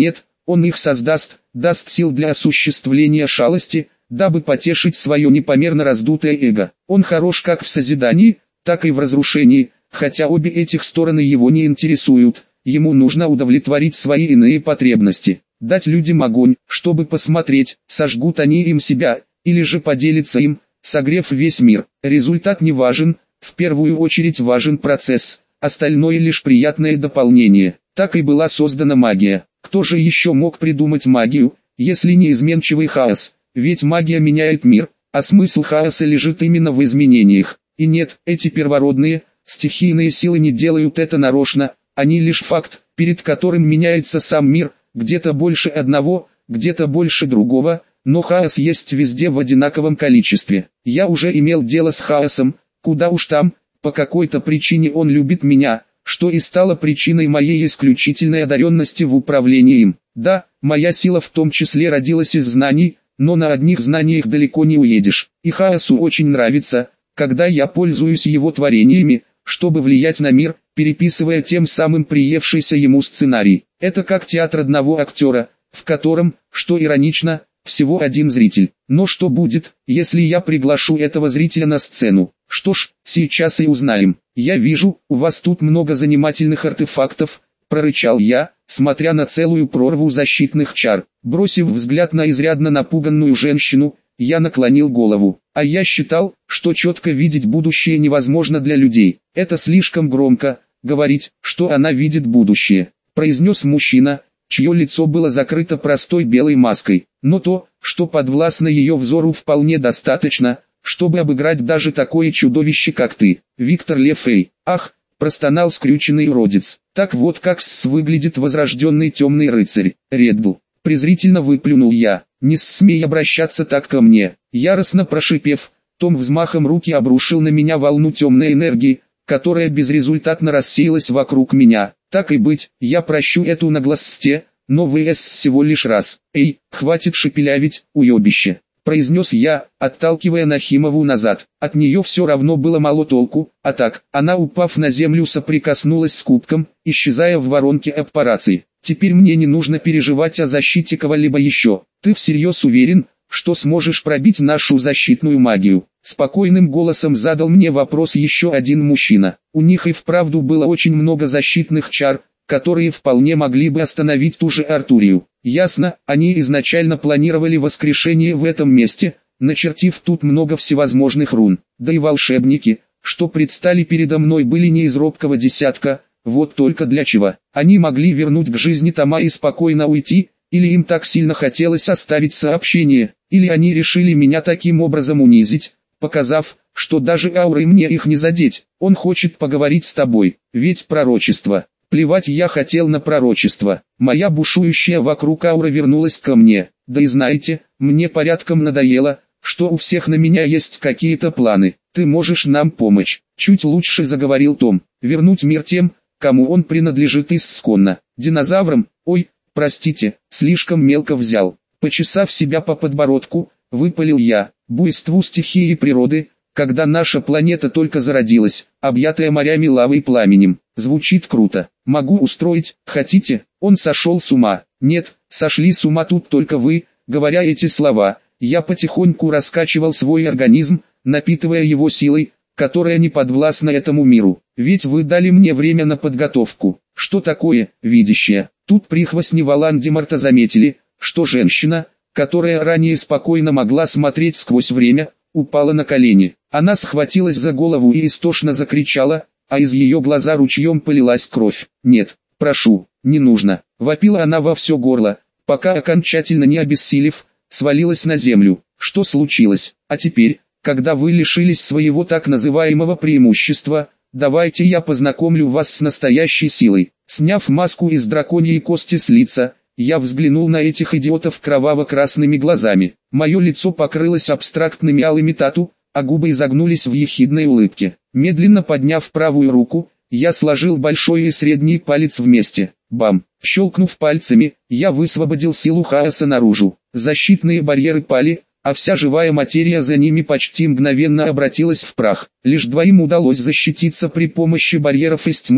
Он их создаст, даст сил для осуществления шалости, дабы потешить свое непомерно раздутое эго. Он хорош как в созидании, так и в разрушении, хотя обе этих стороны его не интересуют. Ему нужно удовлетворить свои иные потребности, дать людям огонь, чтобы посмотреть, сожгут они им себя, или же поделятся им, согрев весь мир. Результат не важен, в первую очередь важен процесс, остальное лишь приятное дополнение. Так и была создана магия. Кто же еще мог придумать магию, если не изменчивый хаос? Ведь магия меняет мир, а смысл хаоса лежит именно в изменениях. И нет, эти первородные, стихийные силы не делают это нарочно, они лишь факт, перед которым меняется сам мир, где-то больше одного, где-то больше другого, но хаос есть везде в одинаковом количестве. Я уже имел дело с хаосом, куда уж там, по какой-то причине он любит меня, что и стало причиной моей исключительной одаренности в управлении им. Да, моя сила в том числе родилась из знаний, но на одних знаниях далеко не уедешь. И хаосу очень нравится, когда я пользуюсь его творениями, чтобы влиять на мир, переписывая тем самым приевшийся ему сценарий. Это как театр одного актера, в котором, что иронично, всего один зритель. Но что будет, если я приглашу этого зрителя на сцену? Что ж, сейчас и узнаем. Я вижу, у вас тут много занимательных артефактов, прорычал я, смотря на целую прорву защитных чар. Бросив взгляд на изрядно напуганную женщину, я наклонил голову. А я считал, что четко видеть будущее невозможно для людей. Это слишком громко, говорить, что она видит будущее, произнес мужчина, чье лицо было закрыто простой белой маской. Но то, что подвластно ее взору, вполне достаточно, чтобы обыграть даже такое чудовище, как ты, Виктор Лефей. Ах, простонал скрюченный уродец. Так вот как выглядит возрожденный темный рыцарь. Реддл. Презрительно выплюнул я. Не смей обращаться так ко мне. Яростно прошипев, Том взмахом руки обрушил на меня волну темной энергии, которая безрезультатно рассеялась вокруг меня. Так и быть, я прощу эту наглосте, но ВС всего лишь раз. Эй, хватит шепелявить, уебище, произнес я, отталкивая Нахимову назад. От нее все равно было мало толку, а так, она, упав на землю, соприкоснулась с кубком, исчезая в воронке аппарации. Теперь мне не нужно переживать о защите кого-либо еще. Ты всерьез уверен, что сможешь пробить нашу защитную магию? Спокойным голосом задал мне вопрос еще один мужчина. У них и вправду было очень много защитных чар, которые вполне могли бы остановить ту же Артурию. Ясно, они изначально планировали воскрешение в этом месте, начертив тут много всевозможных рун. Да и волшебники, что предстали передо мной, были не из робкого десятка. Вот только для чего? Они могли вернуть к жизни Тома и спокойно уйти, или им так сильно хотелось оставить сообщение, или они решили меня таким образом унизить, показав, что даже аурой мне их не задеть. Он хочет поговорить с тобой, ведь пророчество. Плевать я хотел на пророчество. Моя бушующая вокруг аура вернулась ко мне. Да и знаете, мне порядком надоело, что у всех на меня есть какие-то планы. Ты можешь нам помочь. Чуть лучше заговорил Том. Вернуть мир тем, кому он принадлежит исконно. Динозаврам? Ой, простите, слишком мелко взял. Почесав себя по подбородку, выпалил я. Буйству стихии природы, когда наша планета только зародилась, объятая морями лавы и пламенем. Звучит круто. Могу устроить, хотите? Он сошел с ума. Нет, сошли с ума тут только вы. Говоря эти слова, я потихоньку раскачивал свой организм, напитывая его силой, которая не подвластна этому миру. Ведь вы дали мне время на подготовку. Что такое, видящее? Тут прихвостни Волан-де-Морта заметили, что женщина, которая ранее спокойно могла смотреть сквозь время, упала на колени. Она схватилась за голову и истошно закричала, а из ее глаза ручьем полилась кровь. «Нет, прошу, не нужно!» Вопила она во все горло, пока окончательно не обессилев, свалилась на землю. Что случилось? А теперь, когда вы лишились своего так называемого преимущества, давайте я познакомлю вас с настоящей силой. Сняв маску из драконьей кости с лица, я взглянул на этих идиотов кроваво-красными глазами. Мое лицо покрылось абстрактными алыми тату, а губы изогнулись в ехидной улыбке. Медленно подняв правую руку, я сложил большой и средний палец вместе. Бам! Щелкнув пальцами, я высвободил силу хаоса наружу. Защитные барьеры пали, а вся живая материя за ними почти мгновенно обратилась в прах. Лишь двоим удалось защититься при помощи барьеров из тьмы,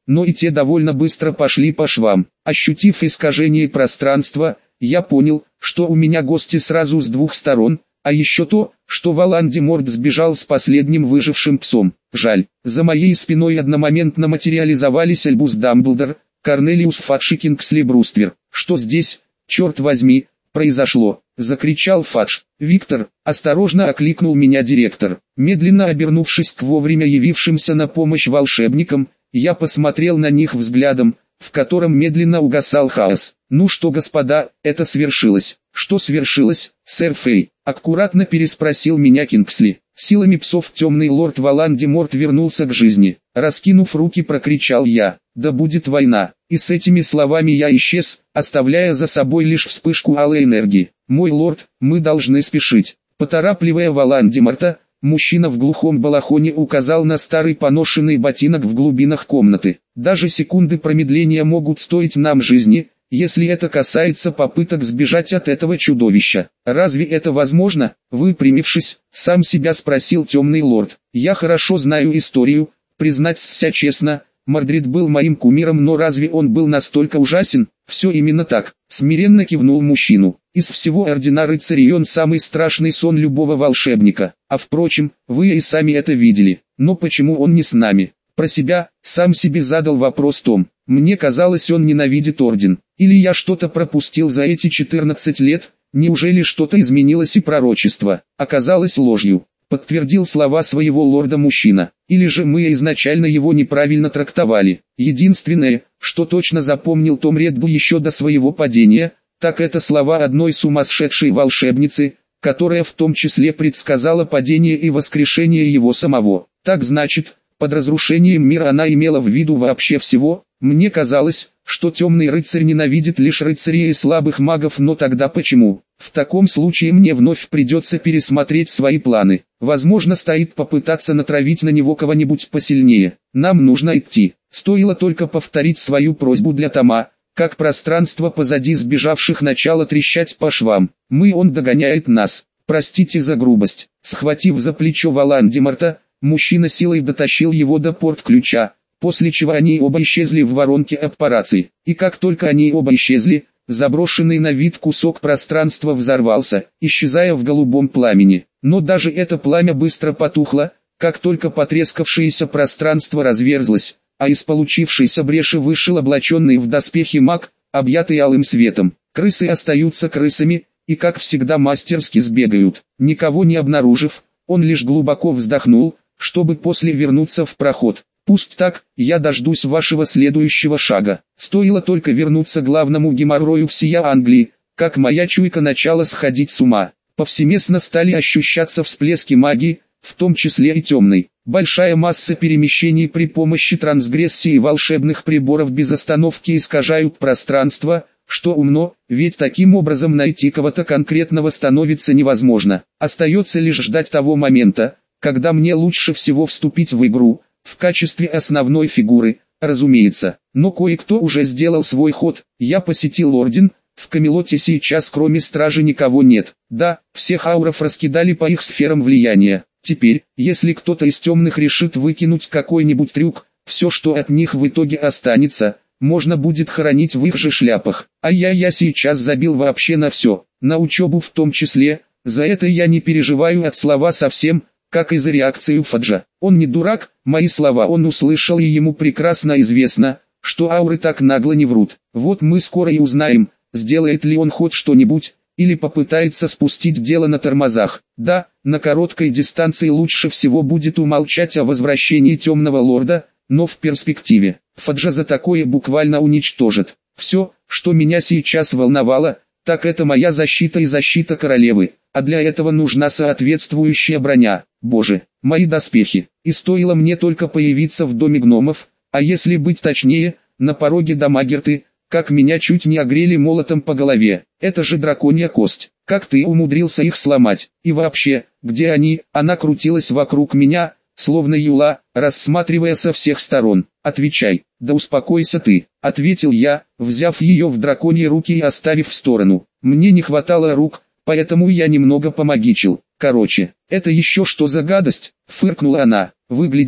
но и те довольно быстро пошли по швам. Ощутив искажение пространства, я понял, что у меня гости сразу с двух сторон, а еще то, что Волан-де-Морт сбежал с последним выжившим псом. Жаль, за моей спиной одномоментно материализовались Альбус Дамблдор, Корнелиус Фадж и Кингсли Бруствер. «Что здесь, черт возьми, произошло?» — закричал Фадж. «Виктор!» — осторожно окликнул меня директор. Медленно обернувшись к вовремя явившимся на помощь волшебникам, я посмотрел на них взглядом, в котором медленно угасал хаос. «Ну что, господа, это свершилось». «Что свершилось, сэр Фэй?» — аккуратно переспросил меня Кингсли. Силами псов темный лорд Волан-де-Морт вернулся к жизни. Раскинув руки, прокричал я: «Да будет война!» И с этими словами я исчез, оставляя за собой лишь вспышку алой энергии. «Мой лорд, мы должны спешить». Поторапливая Волан-де-Морта, мужчина в глухом балахоне указал на старый поношенный ботинок в глубинах комнаты. «Даже секунды промедления могут стоить нам жизни, если это касается попыток сбежать от этого чудовища. Разве это возможно?» Выпрямившись, сам себя спросил темный лорд. «Я хорошо знаю историю, признаться честно, Мордрид был моим кумиром, но разве он был настолько ужасен?» «Все именно так», — смиренно кивнул мужчину. «Из всего ордена рыцарей он самый страшный сон любого волшебника. А впрочем, вы и сами это видели. Но почему он не с нами?» Про себя, сам себе задал вопрос Том. Мне казалось, он ненавидит орден. Или я что-то пропустил за эти 14 лет, неужели что-то изменилось и пророчество оказалось ложью? Подтвердил слова своего лорда мужчина. Или же мы изначально его неправильно трактовали. Единственное, что точно запомнил Том Реддл еще до своего падения, так это слова одной сумасшедшей волшебницы, которая в том числе предсказала падение и воскрешение его самого. Так значит, под разрушением мира она имела в виду вообще всего. Мне казалось, что темный рыцарь ненавидит лишь рыцарей и слабых магов, но тогда почему? В таком случае мне вновь придется пересмотреть свои планы. Возможно, стоит попытаться натравить на него кого-нибудь посильнее. Нам нужно идти. Стоило только повторить свою просьбу для Тома, как пространство позади сбежавших начало трещать по швам. Он догоняет нас. Простите за грубость. Схватив за плечо Волан-де-Морта, мужчина силой дотащил его до порт-ключа, после чего они оба исчезли в воронке аппарации. И как только они оба исчезли, заброшенный на вид кусок пространства взорвался, исчезая в голубом пламени. Но даже это пламя быстро потухло, как только потрескавшееся пространство разверзлось, а из получившейся бреши вышел облаченный в доспехи маг, объятый алым светом. Крысы остаются крысами, и как всегда мастерски сбегают. Никого не обнаружив, он лишь глубоко вздохнул, чтобы после вернуться в проход. «Пусть так, я дождусь вашего следующего шага». Стоило только вернуться к главному геморрою всея Англии, как моя чуйка начала сходить с ума. Повсеместно стали ощущаться всплески магии, в том числе и темной. Большая масса перемещений при помощи трансгрессии волшебных приборов без остановки искажают пространство, что умно, ведь таким образом найти кого-то конкретного становится невозможно. Остается лишь ждать того момента, когда мне лучше всего вступить в игру, в качестве основной фигуры, разумеется. Но кое-кто уже сделал свой ход. Я посетил орден, в Камелоте сейчас кроме стражи никого нет. Да, всех ауров раскидали по их сферам влияния. Теперь, если кто-то из темных решит выкинуть какой-нибудь трюк, все, что от них в итоге останется, можно будет хоронить в их же шляпах. А я сейчас забил вообще на все, на учебу в том числе. За это я не переживаю от слова совсем, как и за реакцию Фаджа. Он не дурак, мои слова он услышал, и ему прекрасно известно, что ауры так нагло не врут. Вот мы скоро и узнаем, сделает ли он хоть что-нибудь, или попытается спустить дело на тормозах. Да, на короткой дистанции лучше всего будет умолчать о возвращении темного лорда, но в перспективе Фаджа за такое буквально уничтожит. Все, что меня сейчас волновало, так это моя защита и защита королевы, а для этого нужна соответствующая броня. Боже, мои доспехи. И стоило мне только появиться в доме гномов, а если быть точнее, на пороге дома Герты, как меня чуть не огрели молотом по голове. Это же драконья кость. Как ты умудрился их сломать? И вообще, где они? Она крутилась вокруг меня, словно юла, рассматривая со всех сторон. «Отвечай». «Да успокойся ты», — ответил я, взяв ее в драконьи руки и оставив в сторону. Мне не хватало рук, поэтому я немного помагичил. «Короче, это еще что за гадость?» — фыркнула она. «Выглядит,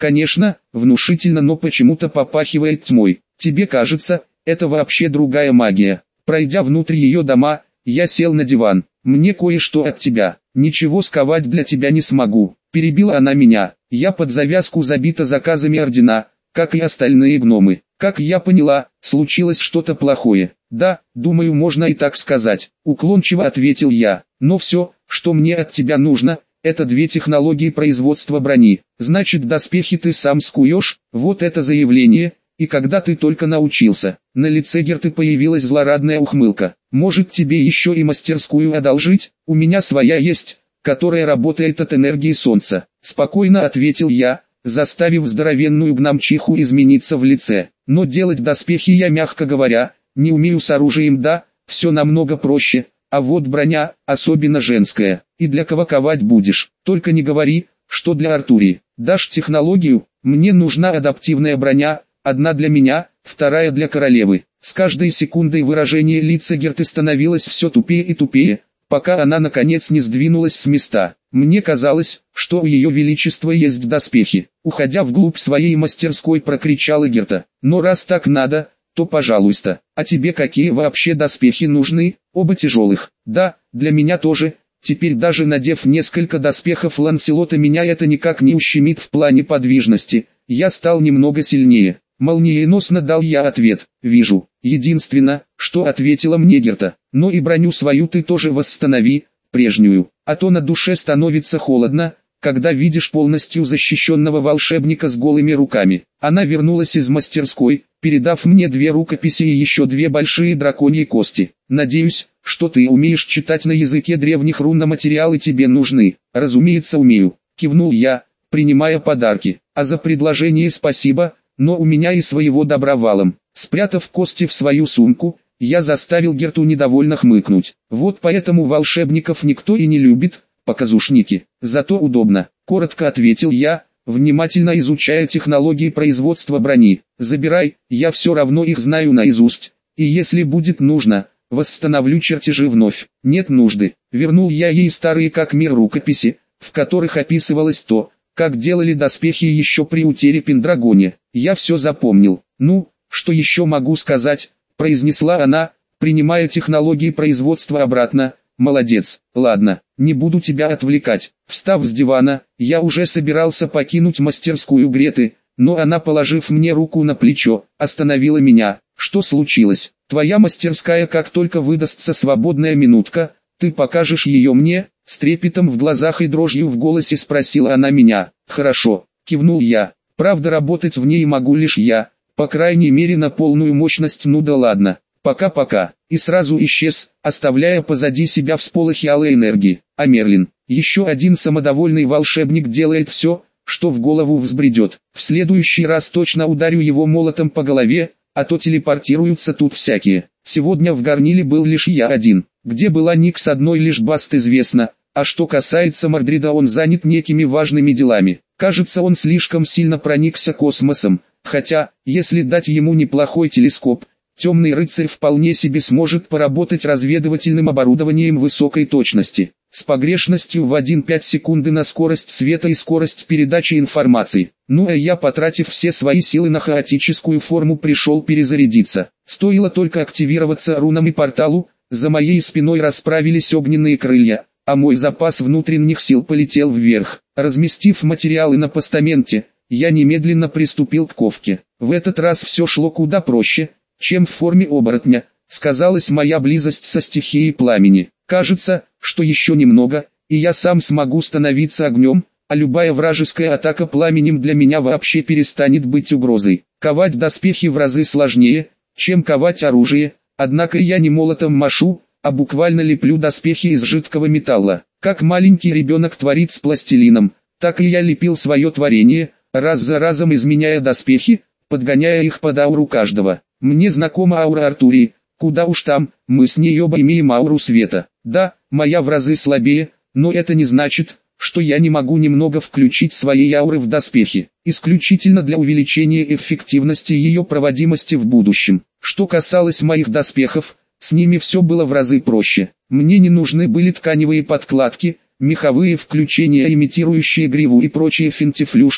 Конечно, внушительно, но почему-то попахивает тьмой. Тебе кажется, это вообще другая магия. Пройдя внутрь ее дома, я сел на диван. Мне кое-что от тебя. Ничего сковать для тебя не смогу. Перебила она меня. Я под завязку забита заказами ордена, как и остальные гномы. Как я поняла, случилось что-то плохое. Да, думаю, можно и так сказать. Уклончиво ответил я. Но все, что мне от тебя нужно, это 2 технологии производства брони. Значит, доспехи ты сам скуешь? Вот это заявление. И когда ты только научился? На лице Герты появилась злорадная ухмылка. Может, тебе еще и мастерскую одолжить? У меня своя есть, которая работает от энергии солнца. Спокойно ответил я, заставив здоровенную гномчиху измениться в лице. Но делать доспехи я, мягко говоря, не умею с оружием, да, все намного проще. А вот броня, особенно женская, и для кого ковать будешь? Только не говори, что для Артурии. Дашь технологию? Мне нужна адаптивная броня, одна для меня, вторая для королевы. С каждой секундой выражение лица Герты становилось все тупее и тупее, пока она наконец не сдвинулась с места. Мне казалось, что у ее величества есть доспехи. Уходя вглубь своей мастерской, прокричала Герта. Но раз так надо, то пожалуйста. А тебе какие вообще доспехи нужны? Оба тяжелых. Да, для меня тоже. Теперь даже надев несколько доспехов Ланселота, меня это никак не ущемит в плане подвижности. Я стал немного сильнее. Молниеносно дал я ответ. Вижу. Единственное, что ответила мне Герта. Но и броню свою ты тоже восстанови, прежнюю. А то на душе становится холодно, когда видишь полностью защищенного волшебника с голыми руками. Она вернулась из мастерской, передав мне 2 рукописи и еще 2 большие драконьи кости. Надеюсь, что ты умеешь читать на языке древних рун, на материалы тебе нужны. Разумеется, умею. Кивнул я, принимая подарки. А за предложение спасибо, но у меня и своего добра валом. Спрятав кости в свою сумку, я заставил Герту недовольно хмыкнуть. Вот поэтому волшебников никто и не любит, показушники. Зато удобно, коротко ответил я, внимательно изучая технологии производства брони. Забирай, я все равно их знаю наизусть. И если будет нужно, восстановлю чертежи вновь. Нет нужды. Вернул я ей старые как мир рукописи, в которых описывалось то, как делали доспехи еще при утере Пендрагоне. Я все запомнил. Ну, что еще могу сказать, произнесла она, принимая технологии производства обратно. Молодец. Ладно, не буду тебя отвлекать. Встав с дивана, я уже собирался покинуть мастерскую Греты, но она, положив мне руку на плечо, остановила меня. Что случилось? Твоя мастерская, как только выдастся свободная минутка, ты покажешь ее мне? С трепетом в глазах и дрожью в голосе спросила она меня. Хорошо, кивнул я. Правда, работать в ней могу лишь я, по крайней мере на полную мощность. Ну да ладно. Пока-пока. И сразу исчез, оставляя позади себя всполохи алой энергии. А Мерлин, еще один самодовольный волшебник, делает все, что в голову взбредет. В следующий раз точно ударю его молотом по голове, а то телепортируются тут всякие. Сегодня в горниле был лишь я один. Где была Никс, одной лишь Баст известно, а что касается Мордрида, он занят некими важными делами. Кажется, он слишком сильно проникся космосом, хотя, если дать ему неплохой телескоп, Темный рыцарь вполне себе сможет поработать разведывательным оборудованием высокой точности, с погрешностью в 1/5 секунды на скорость света и скорость передачи информации. Ну а я, потратив все свои силы на хаотическую форму, пришел перезарядиться. Стоило только активироваться рунам и порталу, за моей спиной расправились огненные крылья, а мой запас внутренних сил полетел вверх. Разместив материалы на постаменте, я немедленно приступил к ковке. В этот раз все шло куда проще, чем в форме оборотня. Сказалась моя близость со стихией пламени. Кажется, что еще немного, и я сам смогу становиться огнем, а любая вражеская атака пламенем для меня вообще перестанет быть угрозой. Ковать доспехи в разы сложнее, чем ковать оружие, однако я не молотом машу, а буквально леплю доспехи из жидкого металла. Как маленький ребенок творит с пластилином, так и я лепил свое творение, раз за разом изменяя доспехи, подгоняя их под ауру каждого. Мне знакома аура Артурии, куда уж там, мы с ней оба имеем ауру света. Да, моя в разы слабее, но это не значит, что я не могу немного включить свои ауры в доспехи, исключительно для увеличения эффективности ее проводимости в будущем. Что касалось моих доспехов, с ними все было в разы проще. Мне не нужны были тканевые подкладки, меховые включения, имитирующие гриву и прочие финтифлюшки.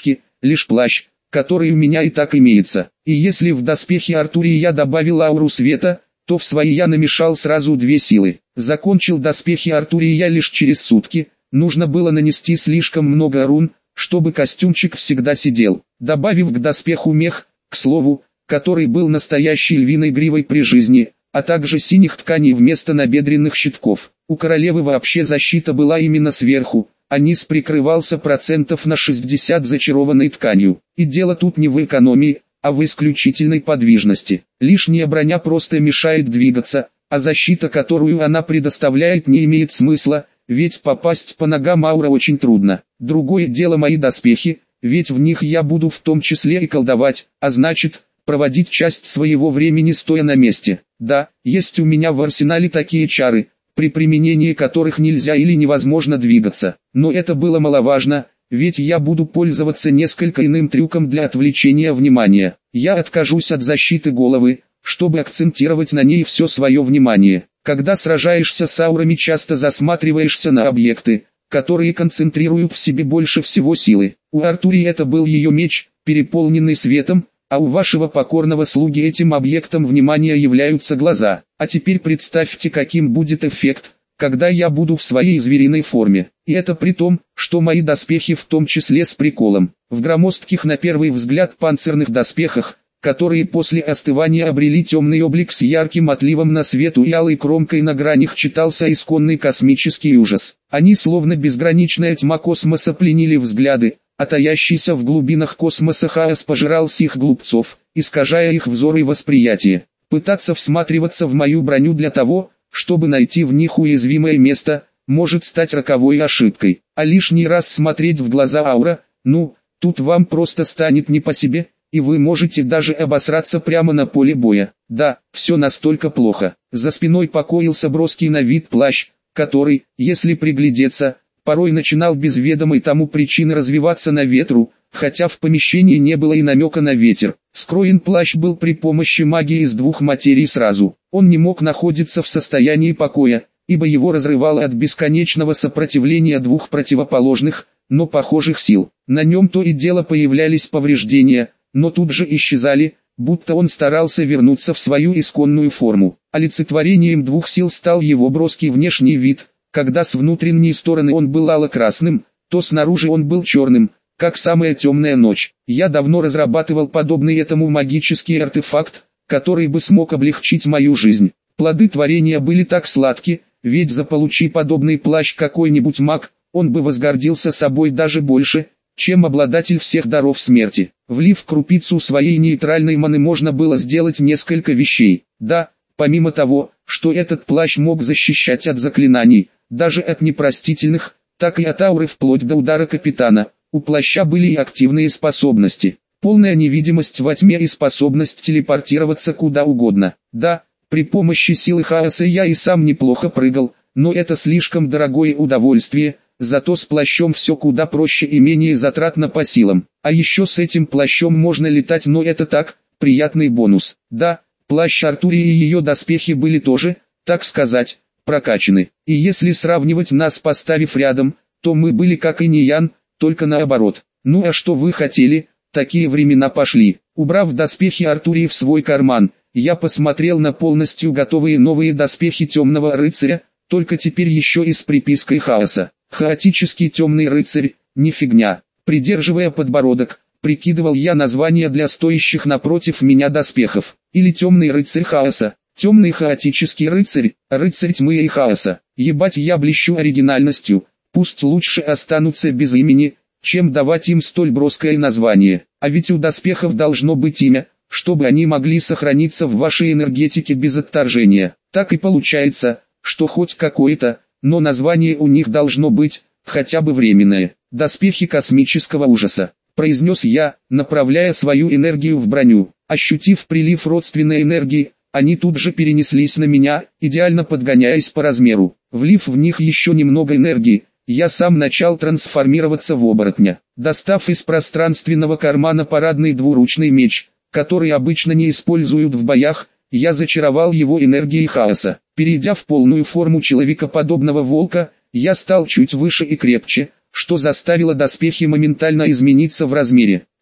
лишь плащ, который у меня и так имеется. И если в доспехи Артурии я добавил ауру света, то в свои я намешал сразу две силы. Закончил доспехи Артурии я лишь через сутки, нужно было нанести слишком много рун, чтобы костюмчик всегда сидел. Добавив к доспеху мех, к слову, который был настоящей львиной гривой при жизни, а также синих тканей вместо набедренных щитков. У королевы вообще защита была именно сверху, а низ прикрывался процентов на 60 зачарованной тканью. И дело тут не в экономии, а в исключительной подвижности. Лишняя броня просто мешает двигаться, а защита, которую она предоставляет, не имеет смысла, ведь попасть по ногам аура очень трудно. Другое дело мои доспехи, ведь в них я буду в том числе и колдовать, а значит, проводить часть своего времени стоя на месте. Да, есть у меня в арсенале такие чары, при применении которых нельзя или невозможно двигаться. Но это было маловажно, ведь я буду пользоваться несколько иным трюком для отвлечения внимания. Я откажусь от защиты головы, чтобы акцентировать на ней все свое внимание. Когда сражаешься с аурами, часто засматриваешься на объекты, которые концентрируют в себе больше всего силы. У Артурии это был ее меч, переполненный светом, а у вашего покорного слуги этим объектом внимания являются глаза. А теперь представьте, каким будет эффект, когда я буду в своей звериной форме. И это при том, что мои доспехи в том числе с приколом. В громоздких на первый взгляд панцирных доспехах, которые после остывания обрели темный облик с ярким отливом на свету и алой кромкой на гранях, читался исконный космический ужас. Они словно безграничная тьма космоса пленили взгляды, а таящийся в глубинах космоса хаос пожирал сих глупцов, искажая их взор и восприятие. Пытаться всматриваться в мою броню для того, чтобы найти в них уязвимое место, может стать роковой ошибкой. А лишний раз смотреть в глаза аура, тут вам просто станет не по себе, и вы можете даже обосраться прямо на поле боя. Да, все настолько плохо. За спиной покоился броский на вид плащ, который, если приглядеться, порой начинал без ведомой тому причины развиваться на ветру, хотя в помещении не было и намека на ветер. Скроен плащ был при помощи магии из двух материй сразу. Он не мог находиться в состоянии покоя, ибо его разрывало от бесконечного сопротивления двух противоположных, но похожих сил. На нем то и дело появлялись повреждения, но тут же исчезали, будто он старался вернуться в свою исконную форму. Олицетворением двух сил стал его броский внешний вид, когда с внутренней стороны он был ало-красным, то снаружи он был черным, как самая темная ночь. Я давно разрабатывал подобный этому магический артефакт, который бы смог облегчить мою жизнь. Плоды творения были так сладки, ведь заполучи подобный плащ какой-нибудь маг, он бы возгордился собой даже больше, чем обладатель всех даров смерти. Влив крупицу своей нейтральной маны, можно было сделать несколько вещей. Да, помимо того, что этот плащ мог защищать от заклинаний, даже от непростительных, так и от ауры вплоть до удара капитана, у плаща были и активные способности. Полная невидимость во тьме и способность телепортироваться куда угодно. Да, при помощи силы хаоса я и сам неплохо прыгал, но это слишком дорогое удовольствие, зато с плащом все куда проще и менее затратно по силам. А еще с этим плащом можно летать, но это так, приятный бонус. Да, плащ Артурии и ее доспехи были тоже, так сказать, прокачаны. И если сравнивать нас, поставив рядом, то мы были как инь и ян, только наоборот. Ну а что вы хотели, такие времена пошли. Убрав доспехи Артурии в свой карман, я посмотрел на полностью готовые новые доспехи темного рыцаря, только теперь еще и с припиской хаоса. Хаотический темный рыцарь, не фигня. Придерживая подбородок, прикидывал я название для стоящих напротив меня доспехов. Или темный рыцарь хаоса, темный хаотический рыцарь, рыцарь тьмы и хаоса. Ебать, я блещу оригинальностью, пусть лучше останутся без имени, чем давать им столь броское название. А ведь у доспехов должно быть имя, чтобы они могли сохраниться в вашей энергетике без отторжения. Так и получается, что хоть какое-то, но название у них должно быть, хотя бы временное. «Доспехи космического ужаса», произнес я, направляя свою энергию в броню. Ощутив прилив родственной энергии, они тут же перенеслись на меня, идеально подгоняясь по размеру. Влив в них еще немного энергии, я сам начал трансформироваться в оборотня. Достав из пространственного кармана парадный двуручный меч, который обычно не используют в боях, я зачаровал его энергией хаоса. Перейдя в полную форму человекоподобного волка, я стал чуть выше и крепче, что заставило доспехи моментально измениться в размере.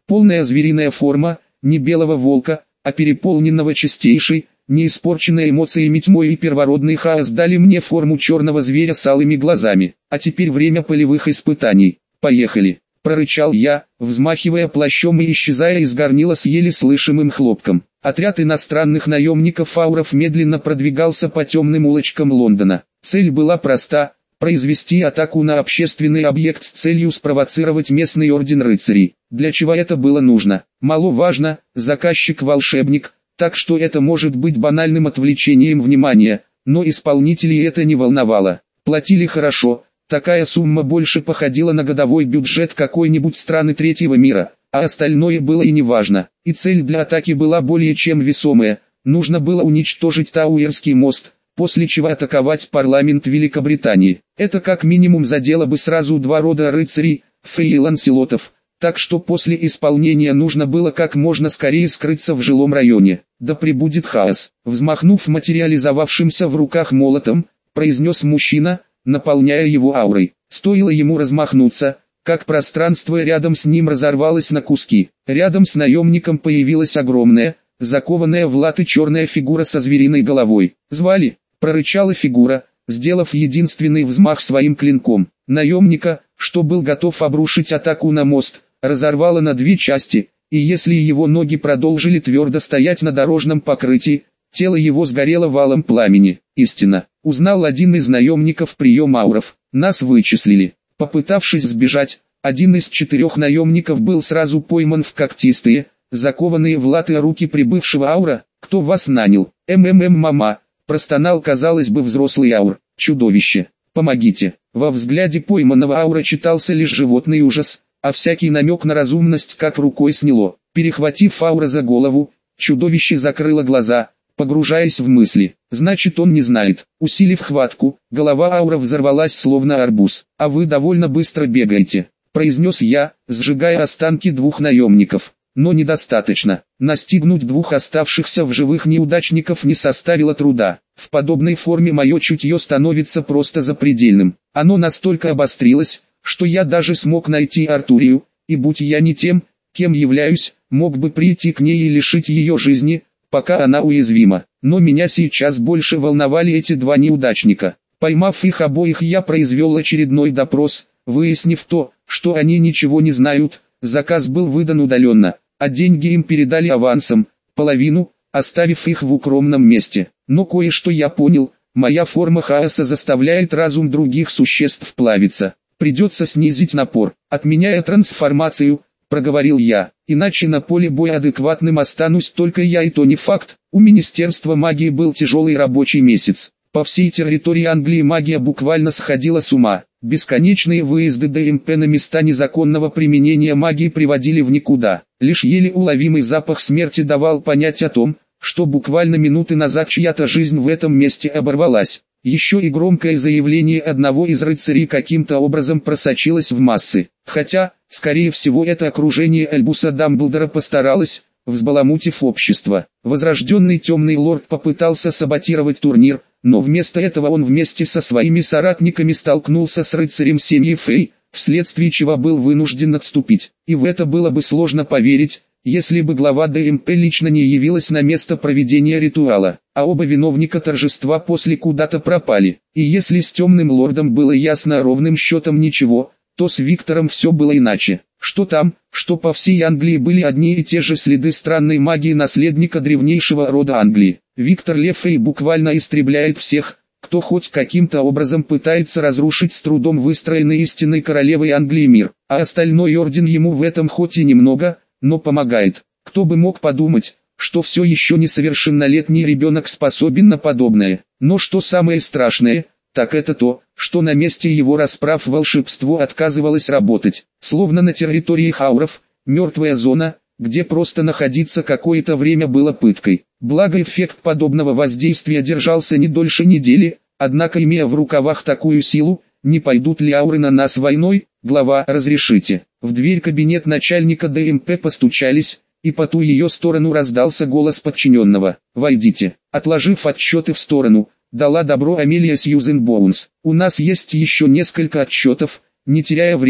Полная звериная форма, не белого волка, а переполненного чистейшей, не испорченной эмоциями тьмой и первородный хаос дали мне форму черного зверя с алыми глазами. А теперь время полевых испытаний. Поехали! Прорычал я, взмахивая плащом и исчезая из горнила с еле слышимым хлопком. Отряд иностранных наемников-ауров медленно продвигался по темным улочкам Лондона. Цель была проста – произвести атаку на общественный объект с целью спровоцировать местный орден рыцарей. Для чего это было нужно? Маловажно, заказчик – волшебник, так что это может быть банальным отвлечением внимания, но исполнителей это не волновало. Платили хорошо. Такая сумма больше походила на годовой бюджет какой-нибудь страны третьего мира, а остальное было и не важно. И цель для атаки была более чем весомая. Нужно было уничтожить Тауэрский мост, после чего атаковать парламент Великобритании. Это как минимум задело бы сразу два рода рыцарей, Фей и Ланселотов, так что после исполнения нужно было как можно скорее скрыться в жилом районе. Да пребудет хаос. Взмахнув материализовавшимся в руках молотом, произнес мужчина, наполняя его аурой. Стоило ему размахнуться, как пространство рядом с ним разорвалось на куски. Рядом с наемником появилась огромная, закованная в латы черная фигура со звериной головой. «Звали?» – прорычала фигура, сделав единственный взмах своим клинком. Наемника, что был готов обрушить атаку на мост, разорвало на две части, и если его ноги продолжили твердо стоять на дорожном покрытии, тело его сгорело валом пламени. Истина. Узнал один из наемников прием ауров. Нас вычислили. Попытавшись сбежать, один из 4 наемников был сразу пойман в когтистые, закованные в латы руки прибывшего аура. «Кто вас нанял?» «Мама», простонал казалось бы взрослый аур. «Чудовище! Помогите!» Во взгляде пойманного аура читался лишь животный ужас, а всякий намек на разумность как рукой сняло. Перехватив аура за голову, чудовище закрыло глаза, погружаясь в мысли. Значит, он не знает. Усилив хватку, голова аура взорвалась словно арбуз. «А вы довольно быстро бегаете», — произнес я, сжигая останки 2 наемников. Но недостаточно. Настигнуть 2 оставшихся в живых неудачников не составило труда. В подобной форме мое чутье становится просто запредельным. Оно настолько обострилось, что я даже смог найти Артурию, и будь я не тем, кем являюсь, мог бы прийти к ней и лишить ее жизни, пока она уязвима. Но меня сейчас больше волновали эти 2 неудачника. Поймав их обоих, я произвел очередной допрос, выяснив то, что они ничего не знают. Заказ был выдан удаленно, а деньги им передали авансом, половину, оставив их в укромном месте. Но кое-что я понял, моя форма хаоса заставляет разум других существ плавиться. Придется снизить напор. Отменяя трансформацию, проговорил я, иначе на поле боя адекватным останусь только я, и то не факт. У Министерства магии был тяжелый рабочий месяц. По всей территории Англии магия буквально сходила с ума. Бесконечные выезды ДМП на места незаконного применения магии приводили в никуда. Лишь еле уловимый запах смерти давал понять о том, что буквально минуты назад чья-то жизнь в этом месте оборвалась. Еще и громкое заявление одного из рыцарей каким-то образом просочилось в массы. Хотя, скорее всего, это окружение Альбуса Дамблдора постаралось, взбаламутив общество. Возрожденный темный лорд попытался саботировать турнир, но вместо этого он вместе со своими соратниками столкнулся с рыцарем семьи Фей, вследствие чего был вынужден отступить. И в это было бы сложно поверить, если бы глава ДМП лично не явилась на место проведения ритуала, а оба виновника торжества после куда-то пропали. И если с темным лордом было ясно ровным счетом ничего, то с Виктором все было иначе. Что там, что по всей Англии были одни и те же следы странной магии наследника древнейшего рода Англии. Виктор Лефей буквально истребляет всех, кто хоть каким-то образом пытается разрушить с трудом выстроенный истинной королевой Англии мир, а остальной орден ему в этом хоть и немного, но помогает. Кто бы мог подумать, что все еще несовершеннолетний ребенок способен на подобное. Но что самое страшное, так это то, что на месте его расправ волшебство отказывалось работать. Словно на территории хауров, мертвая зона, где просто находиться какое-то время было пыткой. Благо эффект подобного воздействия держался не дольше недели, однако имея в рукавах такую силу, не пойдут ли ауры на нас войной? Глава, разрешите. В дверь кабинет начальника ДМП постучались, и по ту ее сторону раздался голос подчиненного. «Войдите». Отложив отчеты в сторону, дала добро Амелия Сьюзен Боунс. «У нас есть еще несколько отчетов», не теряя время,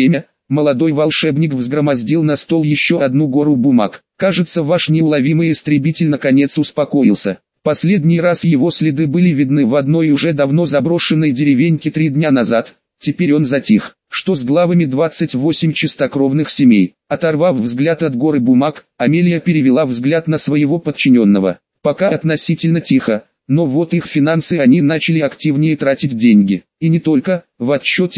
Молодой волшебник взгромоздил на стол еще одну гору бумаг. Кажется, ваш неуловимый истребитель наконец успокоился. Последний раз его следы были видны в одной уже давно заброшенной деревеньке 3 дня назад. Теперь он затих. Что с главами 28 чистокровных семей? Оторвав взгляд от горы бумаг, Амелия перевела взгляд на своего подчиненного. Пока относительно тихо, но вот их финансы, они начали активнее тратить деньги. И не только, в отчете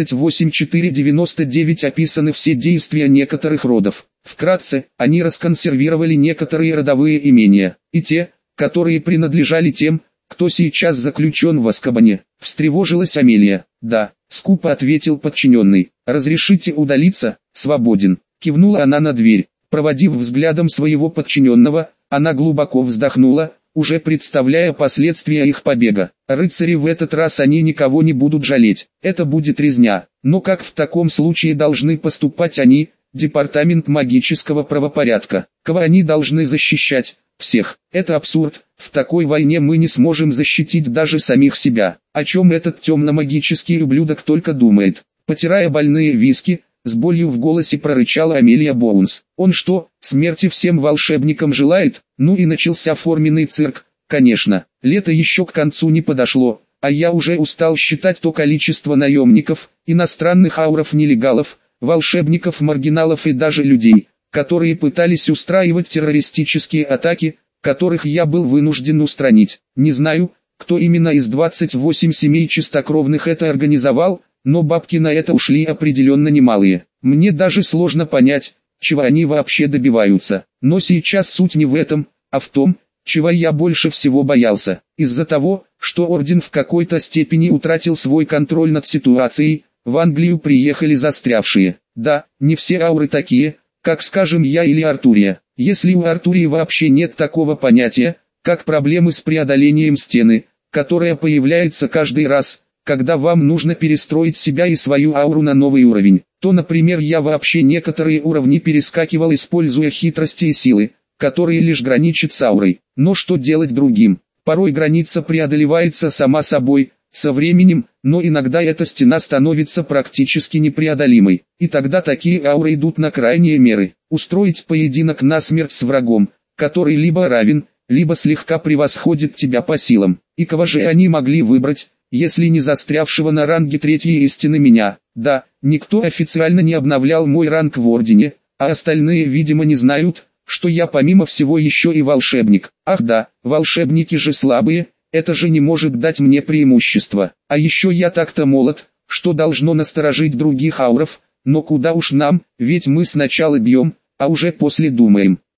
28.499 описаны все действия некоторых родов. Вкратце, они расконсервировали некоторые родовые имения, и те, которые принадлежали тем, кто сейчас заключен в Азкабане. Встревожилась Амелия. «Да», — скупо ответил подчиненный. «Разрешите удалиться?» «Свободен». Кивнула она на дверь. Проводив взглядом своего подчиненного, она глубоко вздохнула, уже представляя последствия их побега. Рыцари в этот раз, они никого не будут жалеть. Это будет резня. Но как в таком случае должны поступать они, департамент магического правопорядка? Кого они должны защищать? Всех. Это абсурд. В такой войне мы не сможем защитить даже самих себя. О чем этот темно-магический ублюдок только думает? Потирая больные виски, с болью в голосе прорычала Амелия Боунс. Он что, смерти всем волшебникам желает? Ну и начался форменный цирк. Конечно, лето еще к концу не подошло, а я уже устал считать то количество наемников, иностранных ауров-нелегалов, волшебников-маргиналов и даже людей, которые пытались устраивать террористические атаки, которых я был вынужден устранить. Не знаю, кто именно из 28 семей чистокровных это организовал, но бабки на это ушли определенно немалые. Мне даже сложно понять, чего они вообще добиваются. Но сейчас суть не в этом, а в том, чего я больше всего боялся. Из-за того, что Орден в какой-то степени утратил свой контроль над ситуацией, в Англию приехали застрявшие. Да, не все ауры такие, как скажем я или Артурия. Если у Артурии вообще нет такого понятия, как проблемы с преодолением стены, которая появляется каждый раз, когда вам нужно перестроить себя и свою ауру на новый уровень, то, например, я вообще некоторые уровни перескакивал, используя хитрости и силы, которые лишь граничат с аурой. Но что делать другим? Порой граница преодолевается сама собой, со временем, но иногда эта стена становится практически непреодолимой. И тогда такие ауры идут на крайние меры. Устроить поединок насмерть с врагом, который либо равен, либо слегка превосходит тебя по силам. И кого же они могли выбрать, если не застрявшего на ранге третьей истины меня? Да, никто официально не обновлял мой ранг в Ордене, а остальные, видимо, не знают, что я помимо всего еще и волшебник. Ах да, волшебники же слабые, это же не может дать мне преимущество. А еще я так-то молод, что должно насторожить других ауров, но куда уж нам, ведь мы сначала бьем, а уже после думаем.